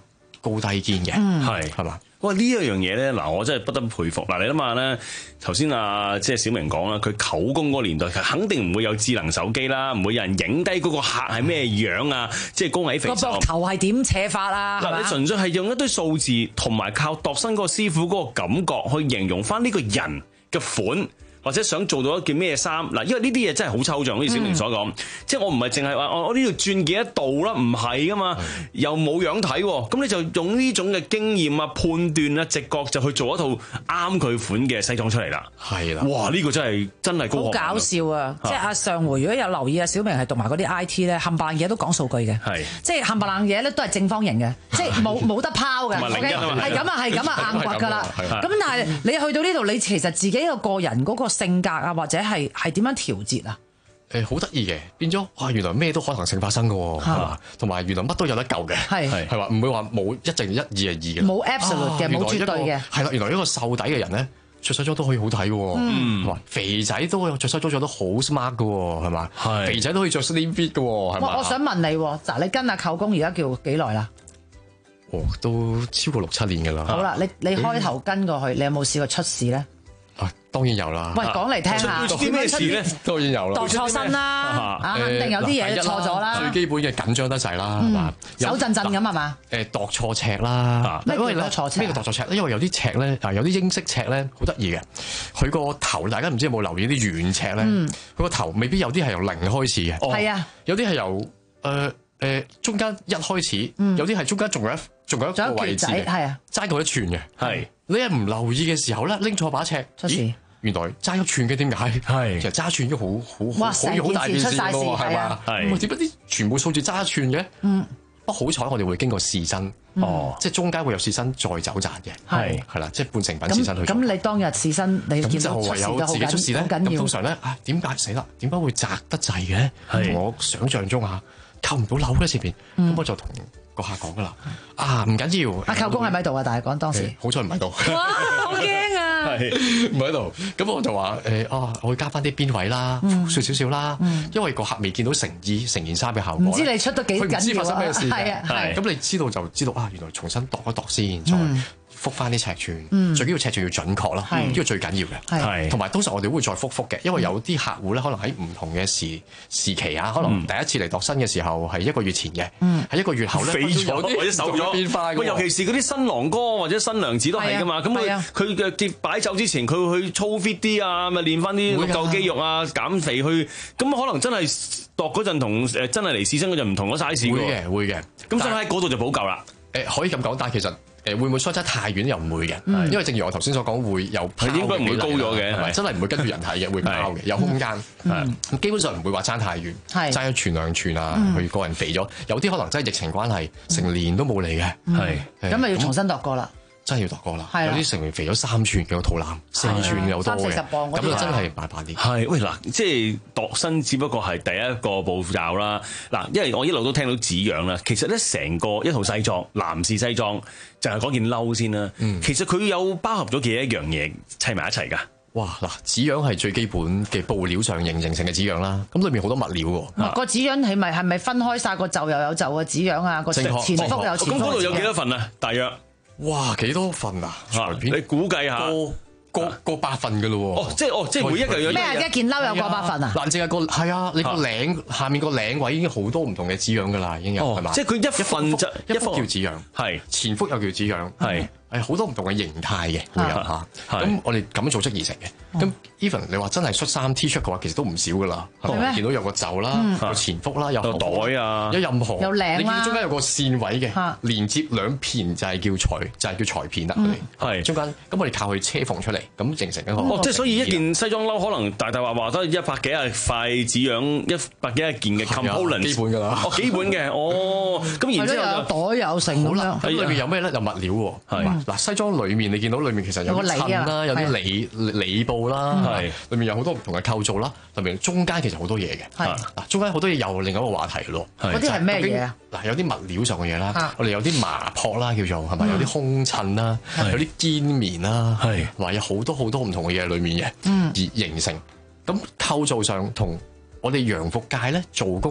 高低肩嘅， 係係嘛？ 哇！呢一樣嘢咧，嗱，我真係不得佩服。嗱，你諗下咧，頭先啊，即係小明講啦，佢舅公嗰個年代，佢肯定唔會有智能手機啦，唔會有人影低嗰個客係咩樣啊，即係高矮肥瘦。 個膊頭係點扯法啊？ 嗱，你純粹係用一堆數字同埋靠度身嗰個師傅嗰個感覺去形容翻呢個人嘅款。或者想做到一件咩衫嗱，因為呢啲嘢真係好抽象，好似小明所講，嗯、即係我唔係淨係話我我呢度轉幾多度啦，唔係噶嘛，嗯、又冇樣睇，咁你就用呢種嘅經驗啊、判斷啊、直覺就去做一套啱佢款嘅西裝出嚟啦。 係啦， 哇！呢、呢個真係真係高學。 好搞笑啊！即係阿上回如果有留意啊，小明係讀埋嗰啲 I T 咧，冚唪唥嘢都講數據嘅，係即係冚唪唥嘢咧都係正方形嘅，即係冇冇得拋嘅。係咁啊，係咁啊，硬掘㗎啦。咁但係你去到呢度，你其實自己個個人嗰個性格啊，或者係係點樣調節啊？ 誒，好得意嘅，變咗哇！原來咩都可能性發生嘅喎，係嘛？同埋原來乜都有得救嘅，係係話唔會話冇一定一二係二嘅，冇 absolute 嘅，冇絕對嘅。係啦，原來一個瘦底嘅人咧，着西裝都可以好睇嘅，嗯，肥仔都可以着西裝着得好 smart 嘅，係嘛？係肥仔都可以着 slim fit 嘅，係嘛？ 我想問你，嗱，你跟阿舅公而家叫幾耐啦？ 哦，都超過六七年㗎啦。好啦，你你開頭跟過去，你有冇試過出事咧？ 啊，當然有啦！ 喂，講嚟聽下， 啲咩事咧？當然有啦， 度錯身啦，啊，肯定有啲嘢錯咗啦。 最基本嘅緊張得滯啦，係嘛？ 手震震咁係嘛？ 誒，度錯尺啦， 咩叫度錯尺？ 咩叫度錯尺咧？因為有啲尺咧，啊，有啲英式尺咧，好得意嘅。佢個頭，大家唔知有冇留意啲圓尺咧？佢個頭未必有啲係由零開始嘅， 係啊， 有啲係由誒誒中間一開始，有啲係中間仲有一仲有一個位置嘅，係啊，爭過一寸嘅，係。你一唔留意嘅時候咧，拎錯把尺，出事。原來揸一寸嘅，點解？係其實揸一寸已經好好好好大件事咯，係嘛？係點解啲全部數字揸一寸嘅？嗯，不過好彩我哋會經過試身，哦，即係中間會有試身再走盞嘅，係係啦，即係半成品試身去。咁你當日試身，你見到唯有自己出事咧，咁通常咧啊，點解死啦？點解會窄得滯嘅？同我想象中啊，扣唔到樓喺前邊，咁我就同個客講噶啦，啊唔緊要， 阿舅公係咪喺度啊？但係講當時， 好彩唔喺度。 哇，好驚啊！ 係唔喺度，咁我就話誒啊，我會加翻啲邊位啦，闊少少啦，因為個客未見到成衣成件衫嘅效果， 唔知你出得幾緊要， 佢唔知發生咩事， 係啊，係。 咁你知道就知道啊，原來重新度一度先，再覆翻啲尺寸，最緊要尺寸要準確啦，呢個最緊要嘅。係，同埋通常我哋會再覆覆嘅，因為有啲客戶咧，可能喺唔同嘅時時期啊，可能第一次嚟度身嘅時候係一個月前嘅，喺一個月後咧肥咗或者瘦咗變化。喂，尤其是嗰啲新郎哥或者新娘子都係噶嘛，咁佢佢嘅結擺酒之前，佢會去操 fit 啲啊，咪練翻啲舊肌肉啊，減肥去，咁可能真係度嗰陣同誒真係嚟試身嗰陣唔同咗 size 會嘅會嘅， 咁所以喺嗰度就補救啦。 誒可以咁講，但係其實。誒會唔會相差太遠又唔會嘅，嗯、因為正如我頭先所講，會有拋嘅，應該唔會高咗嘅，係咪？真係唔會跟住人體嘅，會拋嘅，有空間。咁、嗯、基本上唔會話爭太遠，爭一寸兩寸啊。佢、嗯、個人肥咗，有啲可能真係疫情關係，成年都冇嚟嘅。係咁咪要重新度過啦。 真係要度過啦，有啲成員肥咗三寸嘅個肚腩，四寸有多嘅，咁就真係麻煩啲。 係喂嗱，即係度身只不過係第一個步驟啦。嗱，因為我一路都聽到紙樣啦，其實咧成個一套西裝，男士西裝就係嗰件褸先啦。嗯、其實佢有包含咗幾多樣嘢砌埋一齊㗎？ 哇！嗱，紙樣係最基本嘅布料上形形成嘅紙樣啦，咁裏面好多物料喎。 個紙樣係咪係咪分開晒個袖又有袖嘅紙樣啊？個前前腹有前腹。 咁嗰度有幾多份啊？大約？ 哇，幾多份啊？裁片你估計下， 過過百份嘅咯喎。 哦，即係哦，即係每一樣嘢。 咩啊？一件褸有過百份啊？ 嗱，淨係個係啊，你個領下面個領位已經好多唔同嘅紙樣㗎啦，已經有係嘛？ 即係佢一份就一幅叫紙樣，係前腹又叫紙樣，係。係好多唔同嘅形態嘅會有嚇，咁我哋咁樣組織而成嘅。咁 even 你話真係恤衫 T 恤嘅話，其實都唔少噶啦。見到有個袖啦，有前腹啦，有袋啊， 有任何有領啦。 你見到中間有個線位嘅，連接兩片就係叫裁，就係叫裁片啦。係中間，咁我哋靠佢車縫出嚟，咁形成一個。 哦，即係所以一件西裝褸可能大大話話都一百幾廿塊紙樣，一百幾廿件嘅 component 基本㗎啦。 哦，基本嘅，哦，咁然之後有袋有成咁樣。 咁裏面有咩咧？有物料喎，係嗱西裝裏面你見到裏面其實有啲襯啦，有啲里里布啦，係裏面有好多唔同嘅構造啦，裏面中間其實好多嘢嘅，係嗱中間好多嘢又另一個話題咯。 嗰啲係咩嘢啊？ 嗱有啲物料上嘅嘢啦，我哋有啲麻樸啦，叫做係咪？有啲空襯啦，有啲肩棉啦，係話有好多好多唔同嘅嘢喺裏面嘅，而形成咁構造上同我哋洋服界咧做工咧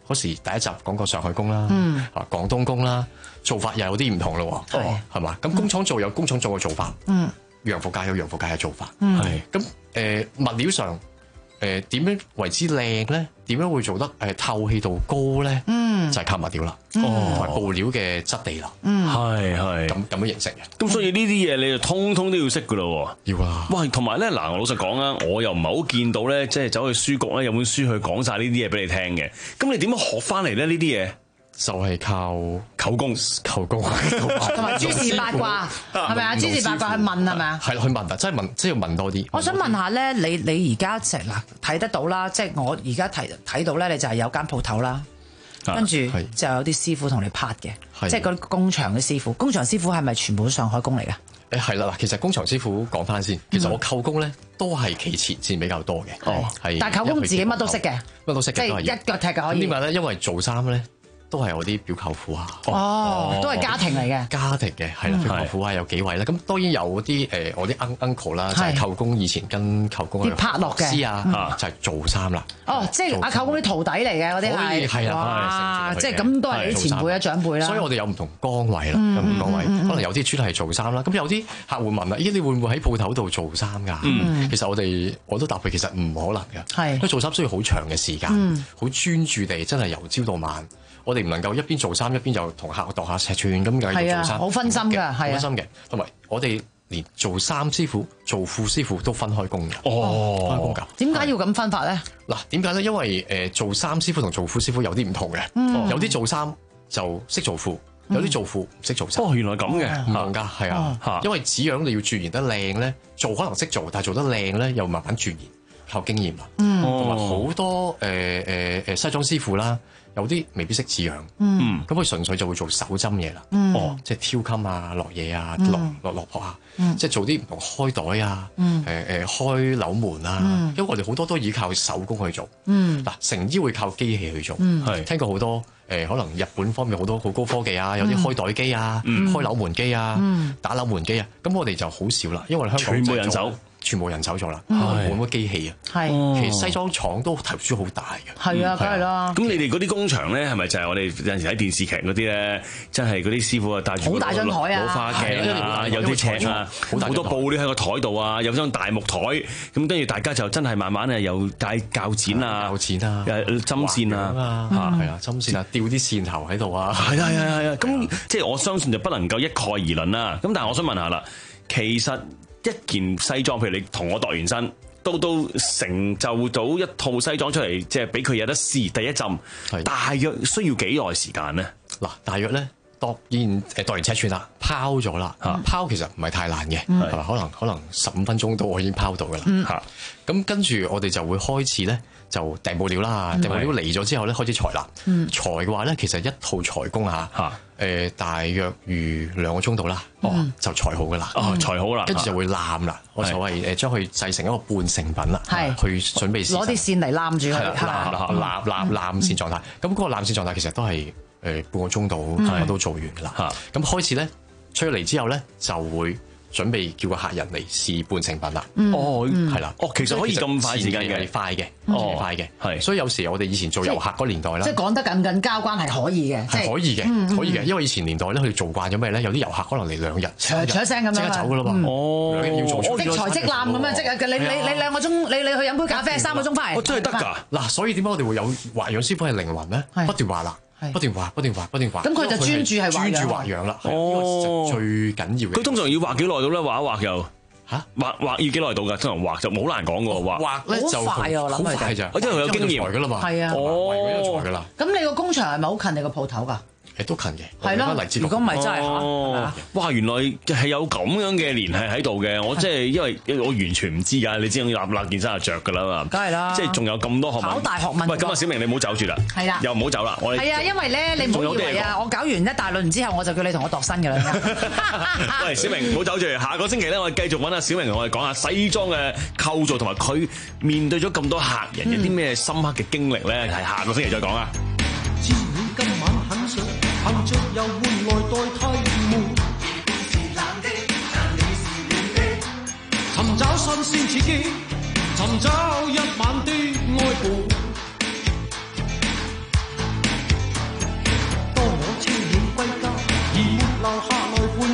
嗰時第一集講過上海工啦， 嗯啊廣東工啦，做法又有啲唔同咯， 係係嘛？咁工廠做有工廠做嘅做法， 嗯， 洋服界有洋服界嘅做法， 嗯係咁誒物料上誒點樣為之靚咧？點樣會做得誒透氣度高咧？ 嗯， 就係靠物料啦， 嗯同埋布料嘅質地啦， 嗯係係咁咁樣形成嘅。 咁所以呢啲嘢你就通通都要識噶咯喎。 要啊。 喂，同埋咧嗱，我老實講啊，我又唔係好見到咧，即係走去書局咧有本書去講晒呢啲嘢俾你聽嘅。咁你點樣學翻嚟咧？呢啲嘢就係靠口供、 口供， 同埋諸事八卦，係咪啊？諸事八卦去問係咪啊？ 係啦，去問啊，真係問，即係要問多啲。 我想問下咧，你你而家成嗱睇得到啦，即係我而家睇睇到咧，你就係有間鋪頭啦，跟住就有啲師傅同你拍嘅，即係嗰啲工場嘅師傅。工場師傅係咪全部都上海工嚟㗎？ 誒係啦，嗱，其實工場師傅講翻先，其實我扣工咧都係企前線比較多嘅， 哦， 係。 但係扣工自己乜都識嘅， 乜都識嘅， 即係一腳踢嘅可以。 點解咧？因為做衫咧。都係我啲表舅父啊！ 哦，都係家庭嚟嘅。 家庭嘅係啦，表舅父啊有幾位啦。咁當然有啲誒我啲 uncle 啦，就係舅公以前跟舅公啲拍落嘅師啊，就係做衫啦。 哦，即係阿舅公啲徒弟嚟嘅嗰啲係。 係啦， 哇！即係咁都係啲前輩啊長輩啦。 所以我哋有唔同崗位啦，有唔同崗位，可能有啲專係做衫啦。咁有啲客戶問啦：咦，你會唔會喺鋪頭度做衫㗎？其實我哋我都答佢，其實唔可能嘅。係，因為做衫需要好長嘅時間，好專注地，真係由朝到晚。我哋唔能夠一邊做衫一邊就同客度下尺寸咁繼續做衫， 好分心㗎，係啊， 分心嘅。同埋我哋連做衫師傅、做褲師傅都分開工嘅。 哦， 分開工㗎。 點解要咁分法咧？ 嗱，點解咧？因為誒做衫師傅同做褲師傅有啲唔同嘅。有啲做衫就識做褲，有啲做褲唔識做衫。 哦，原來咁嘅， 唔同㗎，係啊。因為紙樣你要鑽研得靚咧，做可能識做，但係做得靚咧又慢慢鑽研，靠經驗啊。同埋好多誒誒誒西裝師傅啦。有啲未必識紙樣，咁佢純粹就會做手針嘢啦，哦，即係挑襟啊、落嘢啊、落落落撲啊，即係做啲唔同開袋啊，誒誒開扭門啊，因為我哋好多都依靠手工去做，嗱成衣會靠機器去做，係聽過好多誒，可能日本方面好多好高科技啊，有啲開袋機啊、開扭門機啊、打扭門機啊，咁我哋就好少啦，因為香港全部人手。 全部人手咗啦，冇乜機器啊。係，其實西裝廠都投資好大嘅。 係啊，梗係啦。 咁你哋嗰啲工場咧，係咪就係我哋有陣時喺電視劇嗰啲咧，真係嗰啲師傅啊帶住好大張台啊， 攞花鏡啊，有啲尺啊，好多布料喺個台度啊，有張大木台，咁跟住大家就真係慢慢啊，又帶鉸剪啊、 鉸剪啊、 針線啊， 嚇係啊，針線啊，吊啲線頭喺度啊。 係啊係啊係啊，咁即係我相信就不能夠一概而論啦。咁但係我想問下啦，其實一件西裝，譬如你同我度完身，到到成就到一套西裝出嚟，即係俾佢有得試第一浸，大約需要幾耐時間咧？ 嗱，大約咧度完誒度完尺寸啦，拋咗啦，拋其實唔係太難嘅，係嘛？可能可能十五分鐘到我已經拋到噶啦嚇。咁跟住我哋就會開始咧。就訂布料啦，訂布料嚟咗之後咧，開始裁啦。裁嘅話咧，其實一套裁工嚇，誒大約預兩個鐘度啦，哦就裁好噶啦， 哦裁好啦， 跟住就會攬啦。我所謂誒將佢製成一個半成品啦，去準備攞啲線嚟攬住佢， 攬攬攬攬線狀態。咁嗰個攬線狀態其實都係誒半個鐘度我都做完噶啦。咁開始咧出咗嚟之後咧就會。準備叫個客人嚟試半成品啦。 哦，係啦。哦，其實可以咁快時間嘅， 快嘅，哦，快嘅，係。所以有時我哋以前做遊客嗰年代啦， 即係講得咁近交關係可以嘅， 係可以嘅，可以嘅。因為以前年代咧，佢哋做慣咗咩咧？有啲遊客可能嚟兩日， 唰唰聲咁樣， 即刻走噶啦嘛。哦，兩日要做即裁即攬咁樣，即係你你你兩個鐘，你你去飲杯咖啡，三個鐘翻嚟。 哦，真係得㗎。嗱，所以點解我哋會有畫樣師傅係靈魂咧？不斷畫啦。不斷畫，不斷畫，不斷畫。 咁佢就專注係專注畫樣啦。哦，最緊要嘅。 佢通常要畫幾耐到咧？畫一畫又嚇畫畫要幾耐到㗎？通常畫就好難講㗎喎。 畫咧就好快啊！我諗好快咋。 我真係有經驗㗎啦嘛。 係啊。 哦。為咗㗎啦。 咁你個工場係咪好近你個鋪頭㗎？ 誒都近嘅， 係咯。如果唔係真係嚇， 哇！原來係有咁樣嘅聯繫喺度嘅。我即係因為我完全唔知㗎。你知我立立件衫就着㗎啦嘛。 梗係啦。 即係仲有咁多學問。 考大學問。 喂，咁啊，小明你唔好走住啦。 係啦。 又唔好走啦。我哋係啊，因為咧你唔好以為啊，我搞完一大輪之後，我就叫你同我度身㗎啦。 喂，小明唔好走住。下個星期咧，我哋繼續揾阿小明同我哋講下西裝嘅構造同埋佢面對咗咁多客人有啲咩深刻嘅經歷咧，係下個星期再講啊。 知你今晚很想憑着遊玩來代替悶，你是冷的，但你是暖的，尋找新鮮刺激，尋找一晚的愛伴。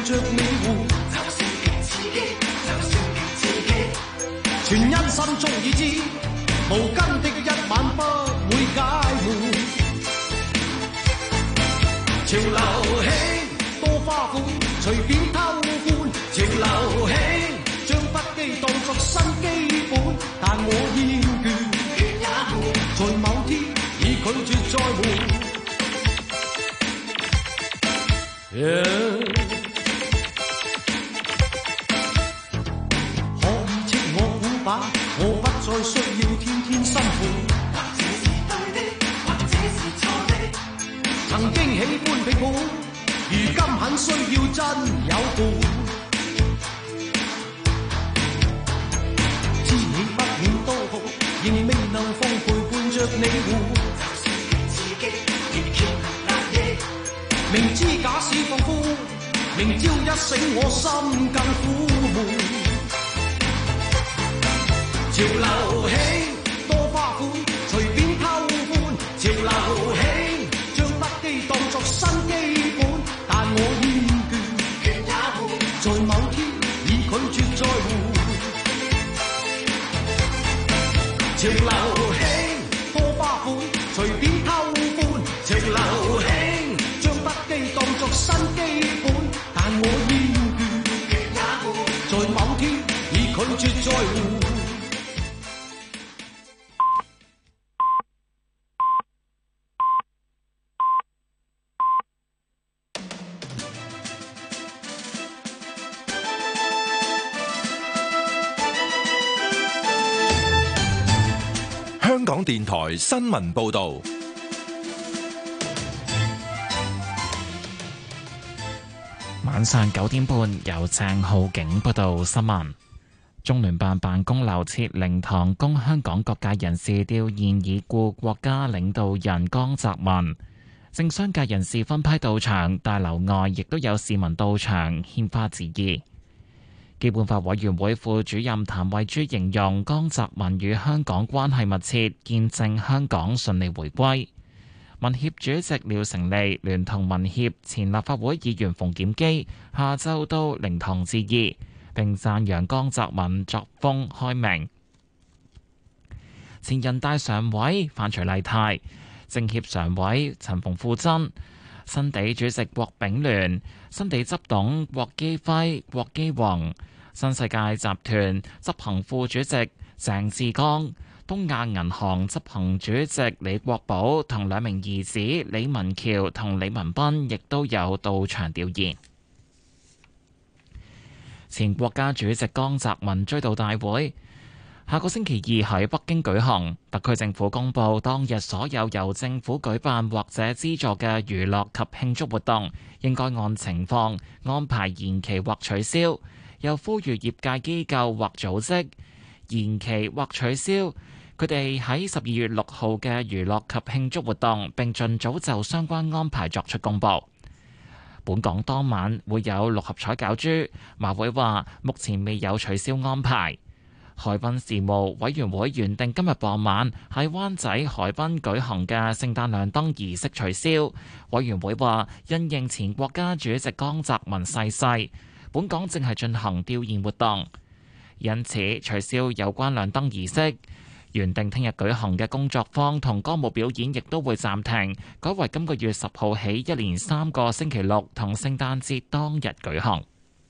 着你活，就是極刺激，就算極刺激，全因心中已知，無根的一晚不會解悶。潮流興多花款，隨便偷歡，潮流興將不羈當作新基本，但我厭倦，倦也悶，在某天已拒絕再換。Yeah. 可以斥我古板，我不再需要天天辛苦。或這是對的，或者是錯的。曾經喜歡批判，如今很需要真有伴。知你不免多好，仍未能放陪伴着你活。就算極刺激，亦竭能壓抑。明知假使放寬，明朝一醒我心更苦悶。潮流興多花款，隨便偷歡。潮流興將不羈當作新基本，但我厭倦，倦也悶，在某天已拒絕再換。潮流興多花款，隨便偷歡。潮流興當作新基本，但我厭倦，倦也悶，在某天已拒絕再換。 香港電台新聞報導。 晚上九點半，由鄭浩景報道新聞。中聯辦辦公樓設靈堂，供香港各界人士弔唁已故國家領導人江澤民。政商界人士分批到場，大樓外亦都有市民到場獻花致意。基本法委員會副主任譚惠珠形容江澤民與香港關係密切，見證香港順利回歸。民協主席廖成利聯同民協前立法會議員馮檢基下晝到靈堂致意，並讚揚江澤民作風開明。前人大常委范徐麗泰、政協常委陳馮富珍、新地主席郭炳聯、新地執董郭基輝、郭基宏、新世界集團執行副主席鄭志剛、東亞銀行執行主席李國寶同兩名兒子李文橋同李文斌亦都有到場弔唁。前國家主席江澤民追悼大會下個星期二喺北京舉行，特區政府公布當日所有由政府舉辦或者資助嘅娛樂及慶祝活動應該按情況安排延期或取消，又呼籲業界機構或組織延期或取消佢哋喺十二月六號嘅娛樂及慶祝活動，並盡早就相關安排作出公佈。本港當晚會有六合彩攪珠，馬會話目前未有取消安排。海濱事務委員會原定今日傍晚喺灣仔海濱舉行嘅聖誕亮燈儀式取消，委員會話因應前國家主席江澤民逝世，本港正係進行弔唁活動，因此取消有關亮燈儀式。原定聽日舉行嘅工作坊同歌舞表演亦都會暫停，改為今個月十號起一連三個星期六同聖誕節當日舉行。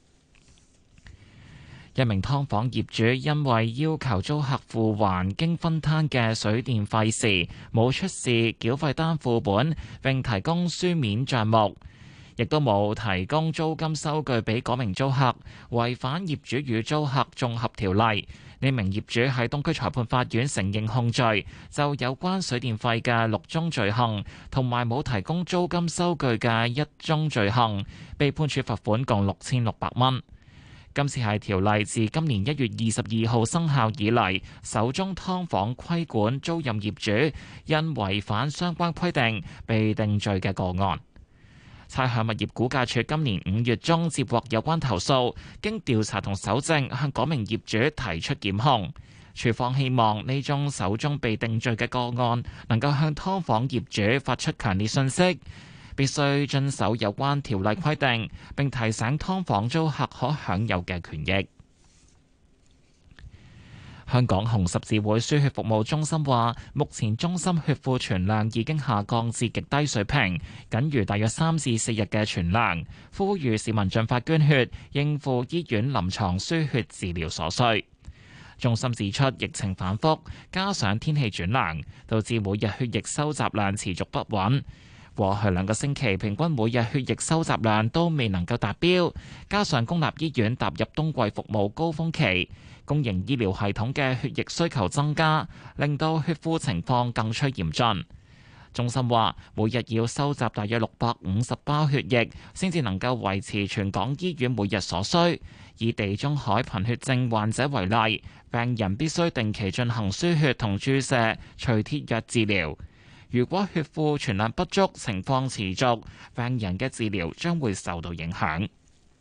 一名劏房業主因為要求租客付還經分攤嘅水電費時，冇出示繳費單副本並提供書面帳目，亦都冇提供租金收據俾嗰名租客，違反業主與租客綜合條例。呢名業主喺東區裁判法院承認控罪，就有關水電費嘅六宗罪行同埋冇提供租金收據嘅一宗罪行，被判處罰款共六千六百蚊。今次係條例自今年一月二十二號生效以嚟首宗劏房規管租賃業主因違反相關規定被定罪嘅個案。差餉物業估價署今年五月中接獲有關投訴，經調查同搜證，向嗰名業主提出檢控。署方希望呢宗首宗被定罪嘅個案能夠向劏房業主發出強烈訊息， 必須遵守有關條例規定，並提醒劏房租客可享有嘅權益。香港紅十字會輸血服務中心話，目前中心血庫存量已經下降至極低水平，僅餘大約三至四日嘅存量，呼籲市民盡快捐血，應付醫院臨床輸血治療所需。中心指出，疫情反覆，加上天氣轉涼，導致每日血液收集量持續不穩。過去兩個星期平均每日血液收集量都未能夠達標，加上公立醫院踏入冬季服務高峰期，公營醫療系統嘅血液需求增加，令到血庫情況更趨嚴峻。中心話，每日要收集大約六百五十包血液，先至能夠維持全港醫院每日所需。以地中海貧血症患者為例，病人必須定期進行輸血同注射除鐵藥治療。如果血庫存量不足，情況持續，病人嘅治療將會受到影響。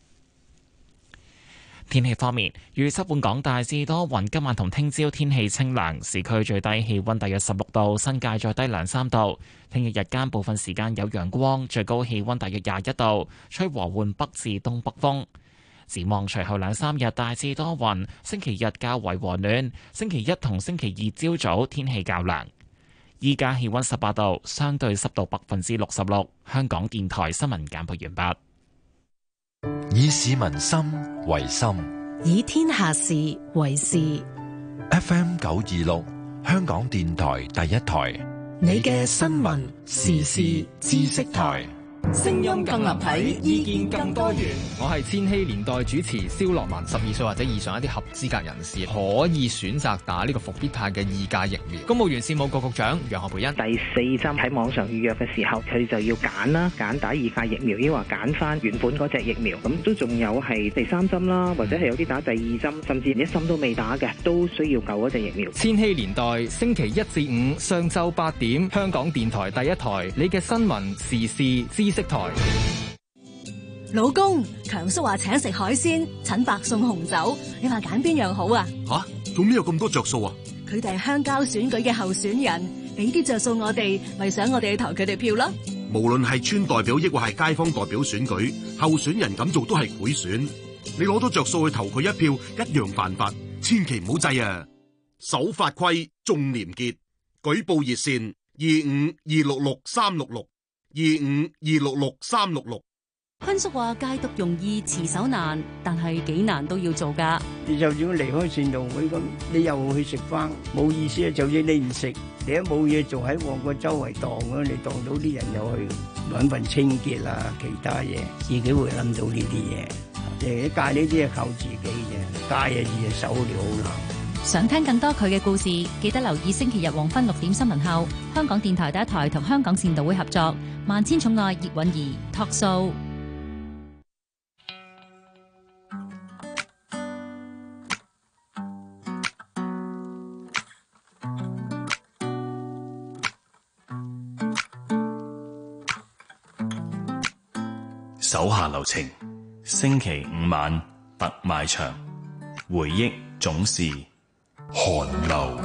天氣方面，預測本港大致多雲，今晚同聽朝天氣清涼，市區最低氣溫大約十六度，新界再低兩三度。聽日日間部分時間有陽光，最高氣溫大約廿一度，吹和緩北至東北風。展望隨後兩三日大致多雲，星期日較為和暖，星期一同星期二朝早天氣較涼。依家氣溫十八度，相對濕度百分之六十六。香港電台新聞簡報完畢。 以市民心為心， 以天下事為事。 F M 九二六，香港電台第一台， 你嘅新聞時事知識台。聲音更立體，意見更多元。 我係千禧年代主持蕭樂文，十二歲或者以上一啲合資格人士可以選擇打呢個復必泰嘅二價疫苗。公務員事務局局長楊何蓓茵， 第四針喺網上預約嘅時候，佢哋就要揀啦，揀打二價疫苗，抑或揀翻原本嗰隻疫苗。咁都仲有係第三針啦，或者係有啲打第二針，甚至連一針都未打嘅，都需要救嗰隻疫苗。 千禧年代星期一至五上晝八點，香港電台第一台，你嘅新聞時事知識台。 老公，強叔話請食海鮮，陳伯送紅酒，你話揀邊樣好啊？ 吓，做咩有咁多着數啊？ 佢哋係鄉郊選舉嘅候選人，俾啲着數我哋，咪想我哋去投佢哋票咯。 無論係村代表抑或係街坊代表選舉，候選人咁做都係賄選。你攞到着數去投佢一票，一樣犯法，千祈唔好制啊！守法規，重廉潔，舉報熱線二五二六六三六六。二五二六六三六六。 坤叔話戒毒容易，持守難，但係幾難都要做噶。 你就算離開善導會咁，你又去食翻，冇意思啊！就算你唔食，你都冇嘢做喺旺角周圍蕩啊，你蕩到啲人又去搵份清潔啊，其他嘢，自己會諗到呢啲嘢。誒，戒呢啲係靠自己嘅，戒嘅嘢手了好難。 想聽更多佢嘅故事，記得留意星期日黃昏六點新聞後，香港電台第一台同香港善導會合作《萬千寵愛葉韻儀》Talk Show。 手下留情，星期五晚特賣場，回憶總是寒流。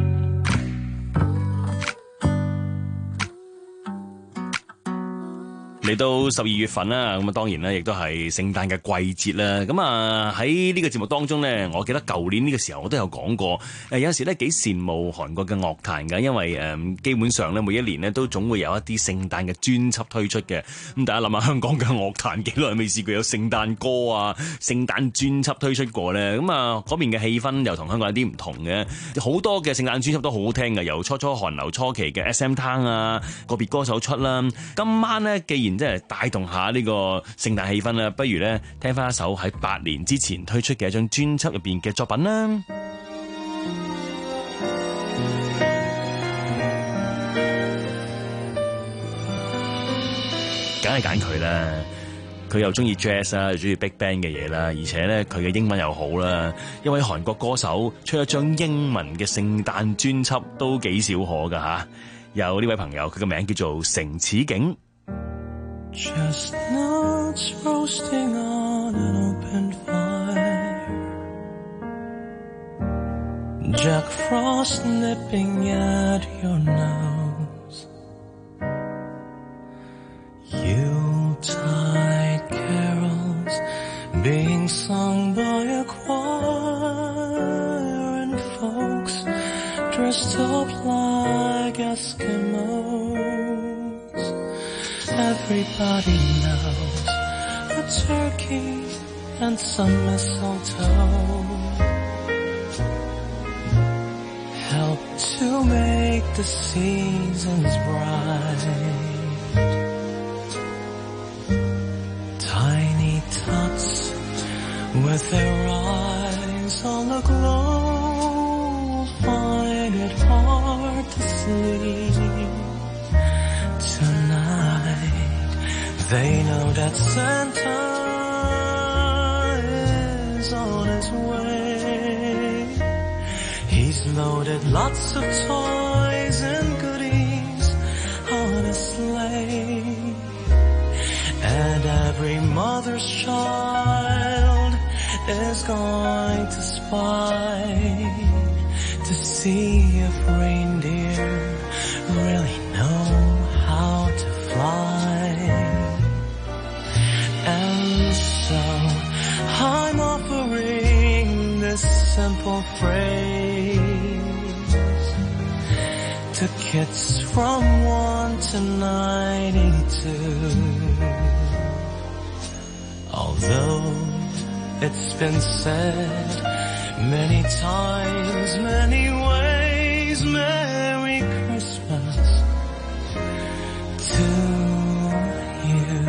嚟到十二月份啦，咁啊當然咧，亦都係聖誕嘅季節啦。咁啊喺呢個節目當中咧，我記得舊年呢個時候我都有講過，誒有時咧幾羨慕韓國嘅樂壇㗎，因為誒基本上咧每一年咧都總會有一啲聖誕嘅專輯推出嘅。咁大家諗下香港嘅樂壇幾耐未試過有聖誕歌啊、聖誕專輯推出過咧？咁啊嗰邊嘅氣氛又同香港有啲唔同嘅，好多嘅聖誕專輯都好好聽嘅，由初初韓流初期嘅 S M Town 啊，個別歌手出啦。今晚咧既然即係帶動下呢個聖誕氣氛啦，不如咧聽翻一首喺八年之前推出嘅一張專輯入邊嘅作品啦。梗係揀佢啦，佢又中意 jazz 啦，又中意 big band 嘅嘢啦，而且咧佢嘅英文又好啦。一位韓國歌手出一張英文嘅聖誕專輯都幾少可噶吓。有呢位朋友，佢嘅名叫做成此景。 Chestnuts roasting on an open fire, Jack Frost nipping at your nose. you most. Everybody knows a turkey and some mistletoe help to make the seasons bright. Tiny tots with their eyes on the glow find it hard to sleep tonight. They know that Santa is on his way. He's loaded lots of toys and goodies on a sleigh. And every mother's child is going to spy to see if reindeer really know how to fly. And so I'm offering this simple phrase to kids from one to ninety-two. Although it's been said many times, many ways, Merry Christmas to you.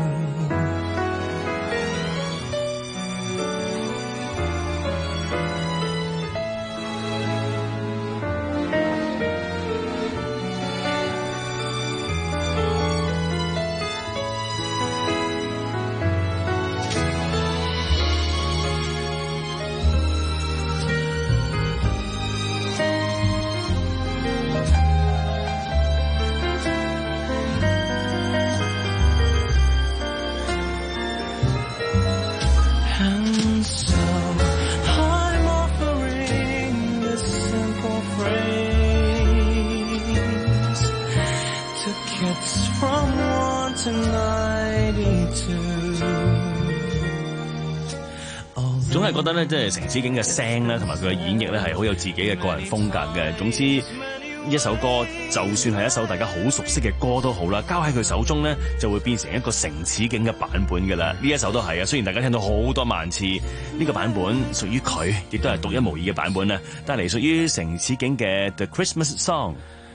to ninety-two。 總係覺得咧，即係城市景嘅聲咧，同埋佢嘅演繹咧，係好有自己嘅個人風格嘅。總之，一首歌就算係一首大家好熟悉嘅歌都好啦，交喺佢手中咧，就會變成一個城市景嘅版本㗎啦。呢一首都係啊，雖然大家聽到好多萬次，呢、這個版本屬於佢，亦都係獨一無二嘅版本啦。帶嚟屬於城市景嘅 The Christmas Song。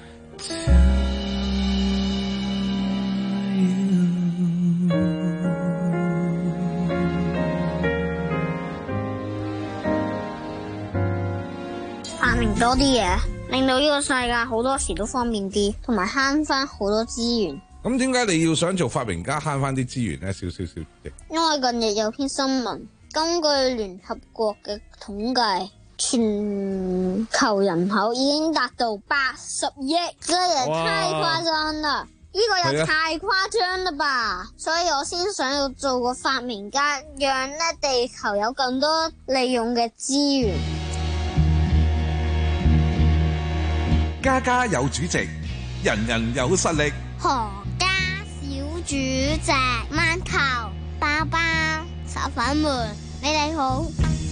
多啲嘢，令到呢個世界好多時都方便啲，同埋慳翻好多資源。 咁點解你要想做發明家慳翻啲資源呢？少少少嘅。因為近日有篇新聞，根據聯合國嘅統計，全球人口已經達到八十億，真係太誇張啦！呢個又太誇張啦吧！所以我先想要做個發明家，讓咧地球有更多利用嘅資源。 家家有主席，人人有實力。 何家小主席，饅頭、包包、炒粉們，你哋好。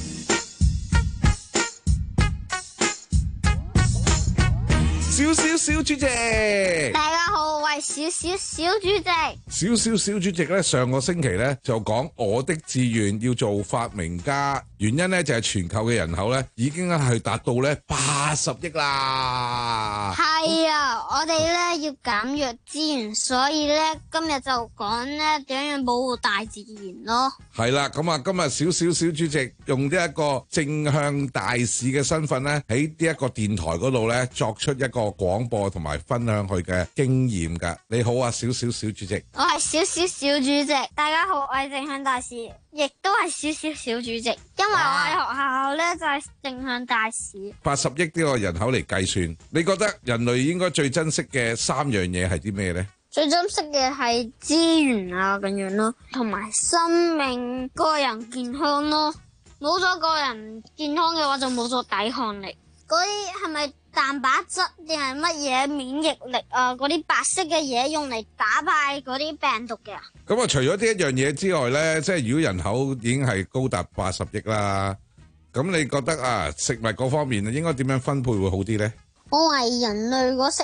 小小小主席， 大家好，我係小小小主席。 小小小主席咧，上個星期咧就講我的志願要做發明家，原因咧就係全球嘅人口咧已經係達到咧八十億啦。 係啊，我哋咧要減弱資源，所以咧今日就講咧點樣保護大自然咯。 係啦，咁啊今日小小小主席用呢一個正向大使嘅身份咧，喺呢一個電台嗰度咧作出一個廣播同埋分享佢嘅經驗噶。你好啊，小小小主席。 我係小小小主席。大家好，我係正向大使，亦都係小小小主席。因為我喺學校咧就係正向大使。八十億呢個人口嚟計算，你覺得人類應該最珍惜嘅三樣嘢係啲咩呢？ 最珍惜嘅係資源啊咁樣咯，同埋生命、個人健康咯。冇咗個人健康嘅話，就冇咗抵抗力。嗰啲係咪蛋白質定係乜嘢免疫力啊？嗰啲白色嘅嘢用嚟打敗嗰啲病毒嘅。咁啊，除咗呢一樣嘢之外咧，即係如果人口已經係高達八十億啦，咁你覺得啊，食物嗰方面應該點樣分配會好啲咧？我懷疑人類個食物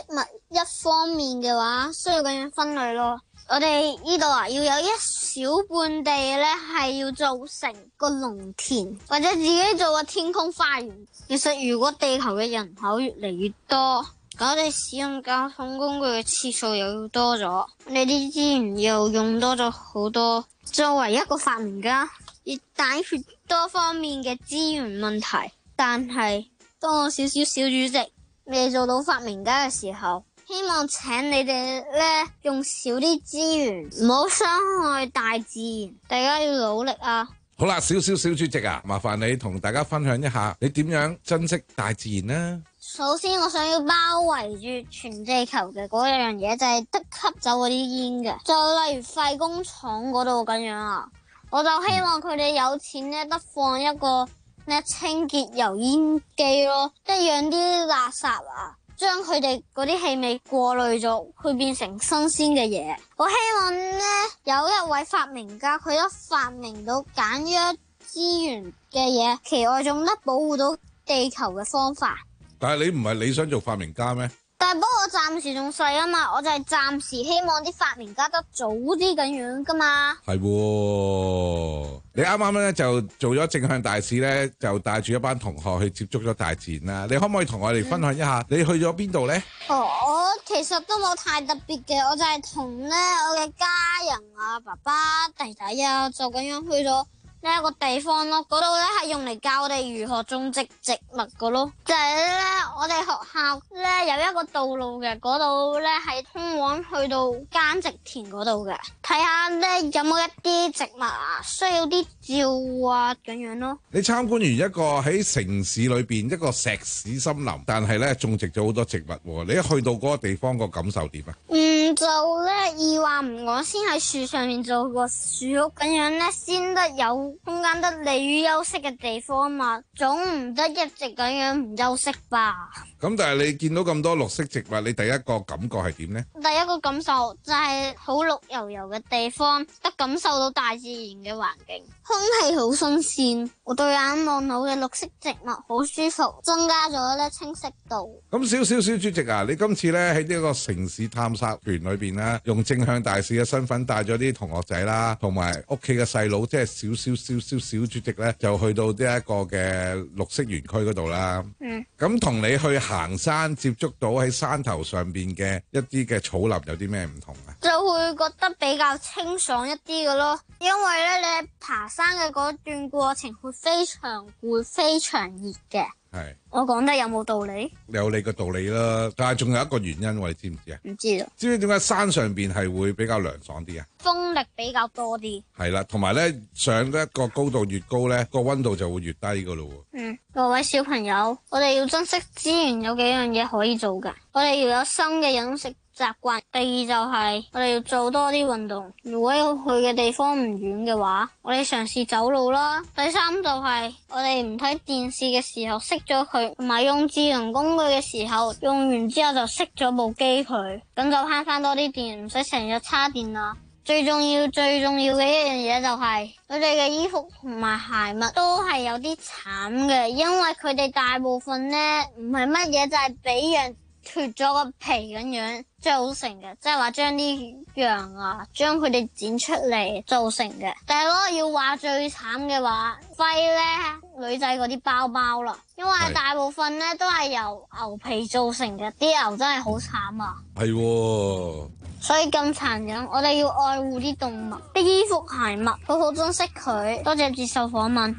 一方面嘅話，需要咁樣分類咯。我哋呢度啊，要有一小半地咧係要做成個農田，或者自己做個天空花園。其實如果地球嘅人口越嚟越多，咁我哋使用交通工具嘅次數又要多咗，我哋啲資源又用多咗好多。作為一個發明家，要解決多方面嘅資源問題，但係當我少少小主席未做到發明家嘅時候，希望請你哋咧用少啲資源，唔好傷害大自然，大家要努力啊！ 好啦，少少小主席啊，麻煩你同大家分享一下，你點樣珍惜大自然呢？ 首先，我想要包圍住全地球嘅嗰樣嘢，就係得吸走嗰啲煙嘅，就例如廢工廠嗰度咁樣啊。我就希望佢哋有錢咧，得放一個咧清潔油煙機咯，即係讓啲垃圾啊，將佢哋嗰啲氣味過濾咗，去變成新鮮嘅嘢。我希望咧有一位發明家，佢一發明到簡約資源嘅嘢，其外仲得保護到地球嘅方法。 但係你唔係你想做發明家咩？ 但係不過我暫時仲細啊嘛，我就係暫時希望啲發明家得早啲咁樣噶嘛。係喎， 你啱啱咧就做咗正向大使咧，就帶住一班同學去接觸咗大自然啦。你可唔可以同我哋分享一下，嗯、你去咗邊度咧？ 哦，我其實都冇太特別嘅，我就係同咧我嘅家人啊、爸爸、弟弟啊，就咁樣去咗呢一個地方咯，嗰度咧係用嚟教我哋如何種植植物嘅咯。就係咧，我哋學校咧有一個道路嘅，嗰度咧係通往去到耕植田嗰度嘅。睇下咧有冇一啲植物啊需要啲照啊咁樣咯。 你參觀完一個喺城市裏邊一個石屎森林，但係咧種植咗好多植物。你一去到嗰個地方個感受點啊？ 嗯，就咧二話唔講，先喺樹上面做個樹屋咁樣咧，先得有空間得利於休息嘅地方嘛，總唔得一直咁樣唔休息吧。 咁但係你見到咁多綠色植物，你第一個感覺係點呢？ 第一個感受就係好綠油油嘅地方，得感受到大自然嘅環境，空氣好新鮮，我對眼望到嘅綠色植物好舒服，增加咗咧清晰度。咁少少小主席啊，你今次咧喺呢個城市探索團裏邊咧，用正向大使嘅身份帶咗啲同學仔啦，同埋屋企嘅細佬，即係少少少少小主席咧，就去到呢一個嘅綠色園區嗰度啦。嗯。咁同你去行山接觸到喺山頭上邊嘅一啲嘅草林有啲咩唔同啊？ 就會覺得比較清爽一啲嘅咯，因為咧你爬山嘅嗰段過程會非常會非常熱嘅。係，我講得有冇道理？ 有你個道理啦，但係仲有一個原因，你知唔知啊？ 唔知道。知唔知點解山上邊係會比較涼爽啲啊？風力比較多啲。係啦，同埋咧上一個高度越高咧，個溫度就會越低噶咯。嗯，各位小朋友，我哋要珍惜資源，有幾樣嘢可以做噶。我哋要有新嘅飲食習慣，第二就係我哋要做多啲運動。如果要去嘅地方唔遠嘅話，我哋嘗試走路啦。第三就係我哋唔睇電視嘅時候熄咗佢，同埋用智能工具嘅時候用完之後就熄咗部機佢，咁就慳翻多啲電，唔使成日叉電啦。最重要最重要嘅一樣嘢就係佢哋嘅衣服同埋鞋襪都係有啲慘嘅，因為佢哋大部分呢唔係乜嘢，就係俾人脫咗個皮咁樣造成嘅，即係話將啲羊啊，將佢哋剪出嚟造成嘅。但係如果要話最慘嘅話，揮咧女仔嗰啲包包啦，因為大部分咧都係由牛皮造成嘅，啲牛真係好慘啊。係喎。所以咁殘忍，我哋要愛護啲動物，啲衣服鞋襪，好好珍惜佢。多謝接受訪問。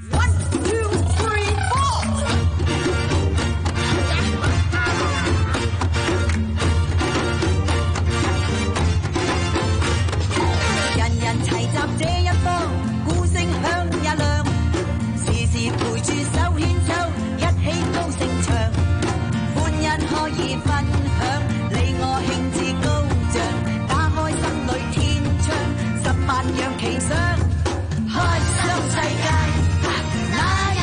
這一方，鼓聲響也亮，時時陪住手牽手，一起高聲唱，歡欣可以分享，你我興致高漲，打開心裏天窗，十萬樣奇想，開心世界，哪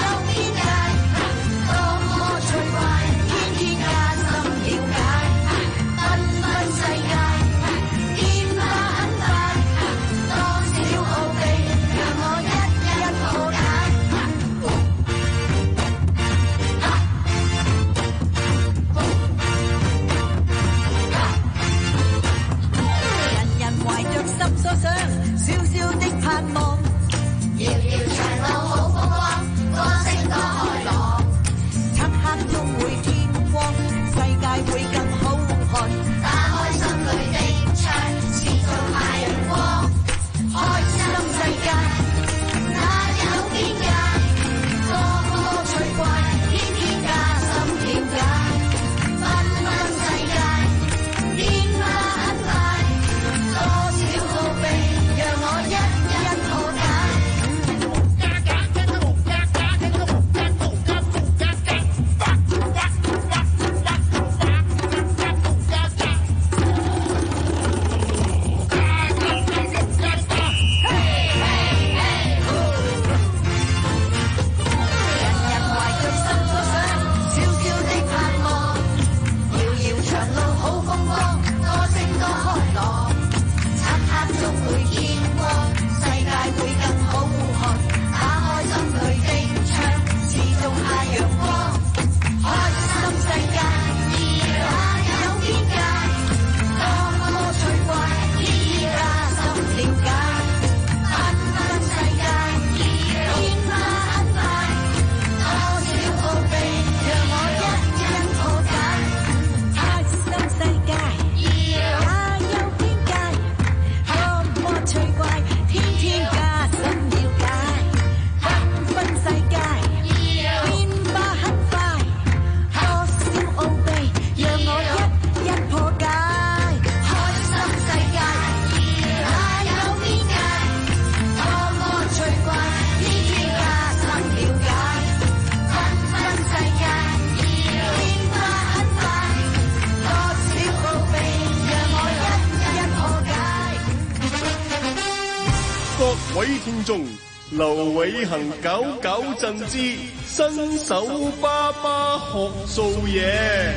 位聽眾，劉偉恒九九震之新手爸爸學做嘢。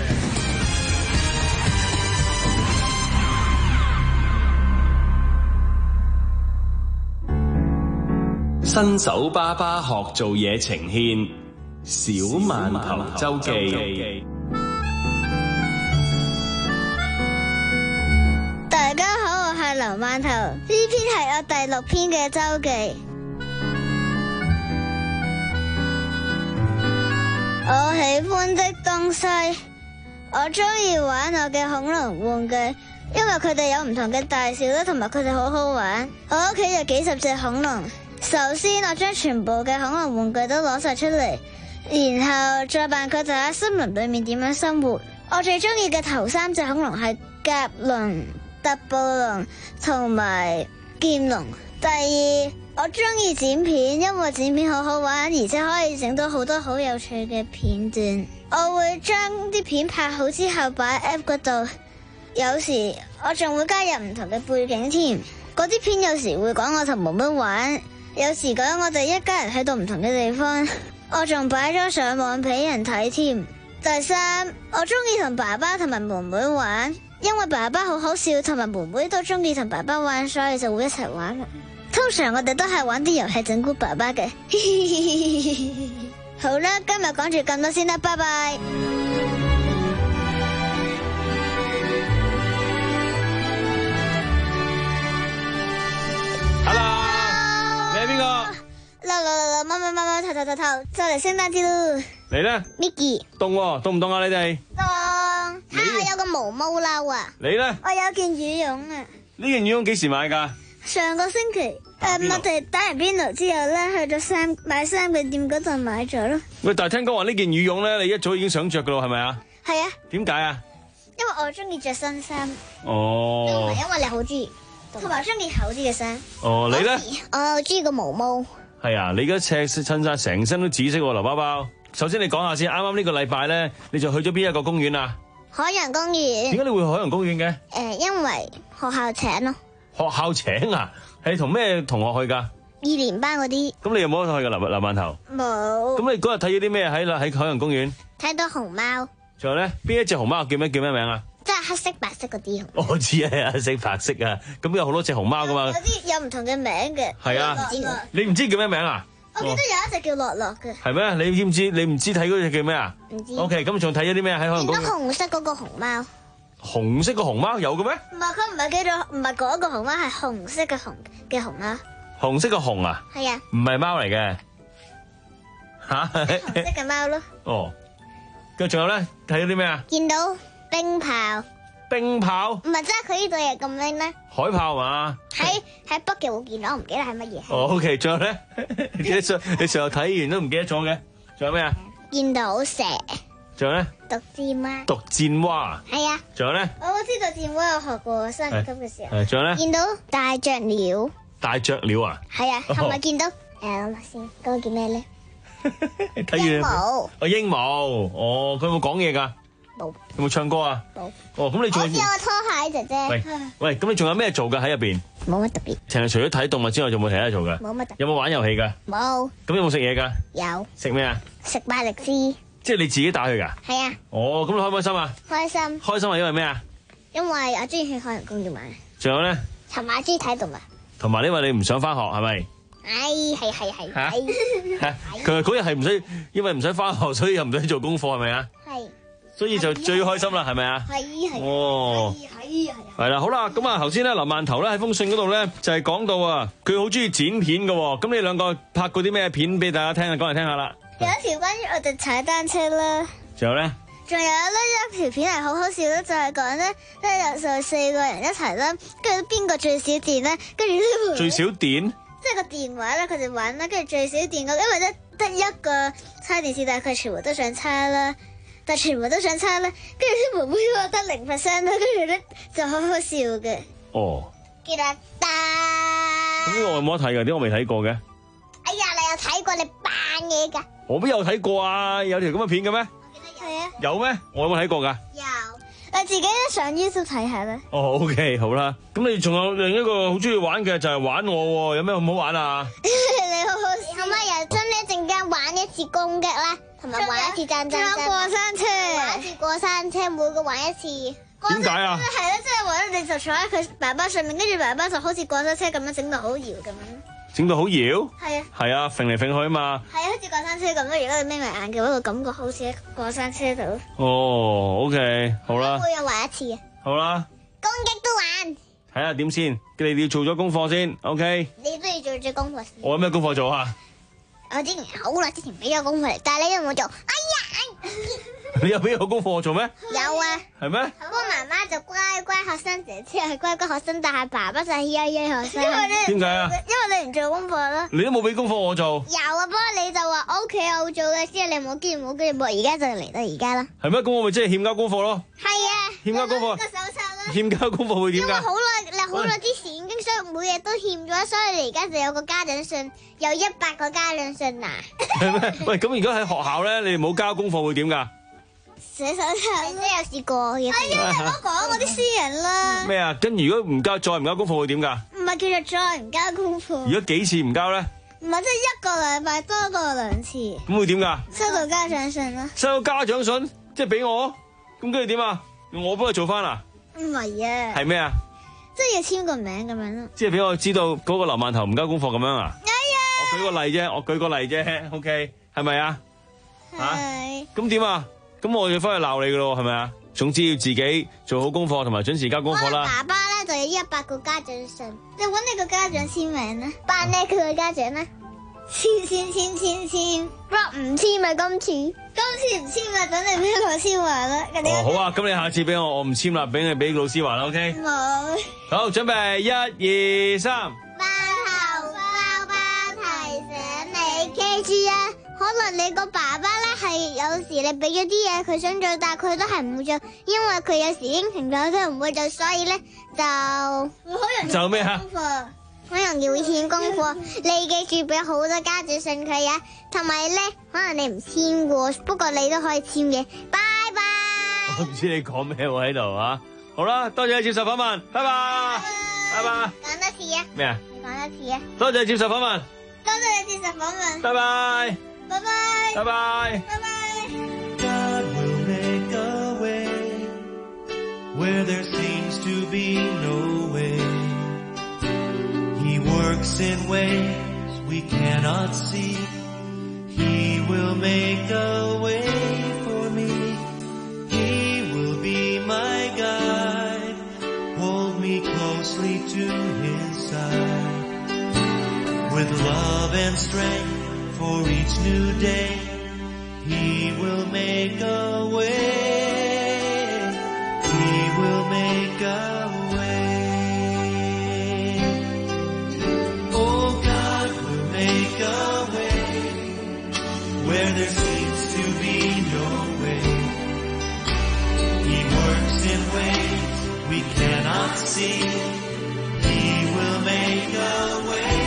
新手爸爸學做嘢呈獻小饅頭周記。 大家好，我係劉饅頭，呢篇係我第六篇嘅周記。我喜歡的東西，我中意玩我嘅恐龍玩具，因為佢哋有唔同嘅大小啦，同埋佢哋好好玩。我屋企有幾十隻恐龍。首先，我將全部嘅恐龍玩具都攞晒出嚟，然後再扮佢哋喺森林裏面點樣生活。我最中意嘅頭三隻恐龍係甲龍、特暴龍同埋劍龍。第二，我中意剪片，因為剪片好好玩，而且可以整到好多好有趣嘅片段。我會將啲片拍好之後擺喺 App 嗰度，有時我仲會加入唔同嘅背景添。嗰啲片有時會講我同妹妹玩，有時講我哋一家人去到唔同嘅地方，我仲擺咗上網俾人睇添。第三，我中意同爸爸同埋妹妹玩，因為爸爸好好笑，同埋妹妹都中意同爸爸玩，所以就會一齊玩。通常我哋都係玩啲遊戲整蠱爸爸嘅。好啦，今日講住咁多先啦，拜拜。 Hello， 你係邊個？ 啦啦啦啦，乜乜乜乜，頭頭頭頭，就嚟聖誕節咯。 你咧 ？Mickey。 凍喎，凍唔凍啊？你哋？ 凍。啊，我有個毛毛褸啊。 你咧？ 我有件羽絨啊。 呢件羽絨幾時買噶？ 上個星期，誒、呃，我哋打完邊爐之後咧，去咗衫買衫嘅店嗰度買咗咯。 喂，但係聽講話呢件羽絨咧，你一早已經想着噶咯，係咪啊？ 係啊。 點解啊？ 因為我中意着新衫。 哦。 因為因為你好中意，同埋中意厚啲嘅衫。 哦，你咧？ 我中意個毛毛。 係啊，你而家赤襯衫成身都紫色喎，劉包包。首先你講下先，啱啱呢個禮拜咧，你就去咗邊一個公園啊？ 海洋公園。 點解你會去海洋公園嘅？誒、 呃，因為學校請咯。 學校請啊？係同咩同學去噶？ 二年班嗰啲。咁你有冇去噶？劉劉饅頭？ 冇。咁你嗰日睇咗啲咩喺喺海洋公園？ 睇到熊貓。仲有咧？邊一隻熊貓叫咩叫咩名啊？ 即係黑色白色嗰啲。 我知啊，黑色白色啊。咁有好多隻熊貓噶嘛？ 有啲有唔同嘅名嘅。 係啊。 唔知你唔知叫咩名啊？ 我記得有一隻叫樂樂嘅。 係咩？你知唔知？你唔知睇嗰隻叫咩啊？ 唔知。 O K，咁仲睇咗啲咩喺海洋公園？ 見到紅色嗰個熊貓。 紅色嘅熊貓有嘅咩？ 唔係，佢唔係叫做唔係嗰個熊貓，係紅色嘅熊嘅熊貓。 紅色嘅熊啊？ 係啊。 唔係貓嚟嘅。吓？紅色嘅貓咯。 哦。跟住仲有咧，睇咗啲咩啊？ 見到冰炮。 冰炮？ 唔係，即係佢呢度嘢咁靚咧。 海豹嘛？ 喺喺北極會見到，我唔記得係乜嘢。 哦 ，OK， 仲有咧？你上你上日睇完都唔記得咗嘅？仲有咩啊？ 見到蛇。 仲有咧？ 毒箭蛙。 毒箭蛙。 係啊。 仲有咧？ 我知道箭蛙有學過三年級嘅時候。 係。仲有咧？ 見到大雀鳥。 大雀鳥啊？ 係啊，同埋見到誒，諗下先，嗰個叫咩咧？ 睇完。 鸚鵡。 哦，鸚鵡。哦，佢有冇講嘢噶？ 冇。 有冇唱歌啊？ 冇。 哦，咁你仲有？ 我知我拖鞋姐姐。 喂喂，咁你仲有咩做噶喺入邊？ 冇乜特別。 淨係除咗睇動物之外，仲冇其他嘢做噶？ 冇乜特別。 有冇玩遊戲噶？ 冇。 咁有冇食嘢噶？ 有。 食咩啊？ 食百力滋。 即係你自己打佢噶？ 係啊。 哦，咁你開唔開心啊？ 開心。開心係因為咩啊？ 因為我中意去海洋公園玩。 仲有咧？ 尋晚中意睇動物。 同埋因為你唔想翻學係咪？ 哎，係係係。 吓？佢嗰日係唔使，因為唔使翻學，所以又唔使做功課係咪啊？係。所以就最開心啦，係咪啊？ 係係。 哦。係係。係啦，好啦，咁啊，頭先咧，劉饅頭咧喺封信嗰度咧就係講到啊，佢好中意剪片噶，咁你兩個拍過啲咩片俾大家聽啊？講嚟聽下啦。 有一條關於我哋踩單車啦。 仲有咧？ 仲有咧一條片係好好笑咧，就係講咧，即係有就四個人一齊啦，跟住邊個最少電咧，跟住呢最少電？ 即係個電話咧，佢哋玩啦，跟住最少電嗰，因為咧得一個叉電視，但係佢全部都想叉啦，但係全部都想叉啦，跟住啲妹妹話得零 percent 啦，跟住咧就好好笑嘅。 哦。 記得得。 咁呢個我有冇得睇噶？啲我未睇過嘅。 哎呀，你有睇過？你扮嘢噶？ 我邊有睇過啊？有條咁嘅片嘅咩？ 係啊。 有咩？我有冇睇過噶？ 有。 你自己都上 YouTube 睇下啦。 哦 ，OK， 好啦。咁你仲有另一個好中意玩嘅就係玩我喎，有咩好唔好玩啊？ 你好好笑。可唔可以又將呢一陣間玩一次攻擊咧，同埋玩一次戰爭？仲有過山車，玩一次過山車，每個玩一次。 點解啊？ 係咧，即係為咗你就坐喺佢爸爸上面，跟住爸爸就好似過山車咁樣整到好搖咁樣。 整到好搖？ 係啊。係啊，揈嚟揈去啊嘛。 係啊，好似過山車咁咯。如果你眯埋眼嘅話，個感覺好似喺過山車度。 哦 ，OK， 好啦。 每日玩一次啊。 好啦。 攻擊都玩。 睇下點先？你哋要做咗功課先 ，OK？ 你都要做咗功課先。 我有咩功課做啊？ 我之前好耐之前俾咗功課嚟，但係你有冇做？哎呀！ 你有俾個功課我做咩？ 有啊。 係咩？ 不過媽媽就乖乖學生，姐姐係乖乖學生，但係爸爸就係曳曳學生。因為咧， 點解啊？ 因為你唔做功課咯。 你都冇俾功課我做。 有啊，不過你就話我屋企有做嘅，之後你冇跟住冇跟住，而家就嚟到而家啦。 係咩？咁我咪即係欠交功課咯。 係啊。 欠交功課。 個手冊啦。欠交功課會點㗎？ 因為好耐，你好耐之前已經所以每日都欠咗，所以你而家就有個家長信，有一百個家長信啊。 係咩？喂，咁而家喺學校咧，你哋冇交功課會點㗎？ 寫手冊都有試過嘅。哎呀，唔好講我啲私人啦。 咩啊？跟如果唔交再唔交功課會點㗎？ 唔係叫做再唔交功課。 如果幾次唔交咧？ 唔係，即係一個禮拜多過兩次。 咁會點㗎？ 收到家長信啦。 收到家長信，即係俾我，咁跟住點啊？我幫佢做翻啊？ 唔係啊。 係咩啊？ 即係要簽個名咁樣咯。 即係俾我知道嗰個劉饅頭唔交功課咁樣啊？ 哎呀！ 我舉個例啫，我舉個例啫 ，OK， 係咪啊？ 係。 咁點啊？咁我要翻去鬧你噶咯，係咪啊？總之要自己做好功課同埋準時交功課啦。 爸爸咧就有一百個家長信，你搵你個家長簽名啦，扮你佢個家長啦，簽簽簽簽簽，不唔簽咪今次，今次唔簽咪等你俾老師話啦。 哦，好啊，咁你下次俾我，我唔簽啦，俾你俾老師話啦 ，OK？ 冇。 好，準備一二三。 班頭包包提醒你 K G 啊！可能你個爸爸咧係有時你俾咗啲嘢佢想做，但係佢都係唔會做，因為佢有時應承咗佢唔會做，所以咧就會好容易就咩啊？ 好容易會欠功課。你記住俾好多家長信佢啊，同埋咧可能你唔簽過，不過你都可以簽嘅。拜拜。 我唔知你講咩喎喺度啊！好啦，多謝你接受訪問，拜拜，拜拜。 講多次啊！ 咩啊？ 你講多次啊！ 多謝接受訪問， 多謝你接受訪問， 拜拜。 拜拜， 拜拜， 拜拜。 God will make a way where there seems to be no way. He works in ways we cannot see. He will make a way for me. He will be my guide. Hold me closely to his side. With love and strength for each new day, he will make a way. He will make a way. Oh, God will make a way where there seems to be no way. He works in ways we cannot see. He will make a way.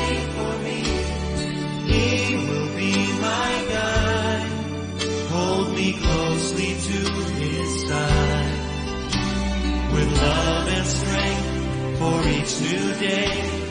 Closely to his side, with love and strength for each new day.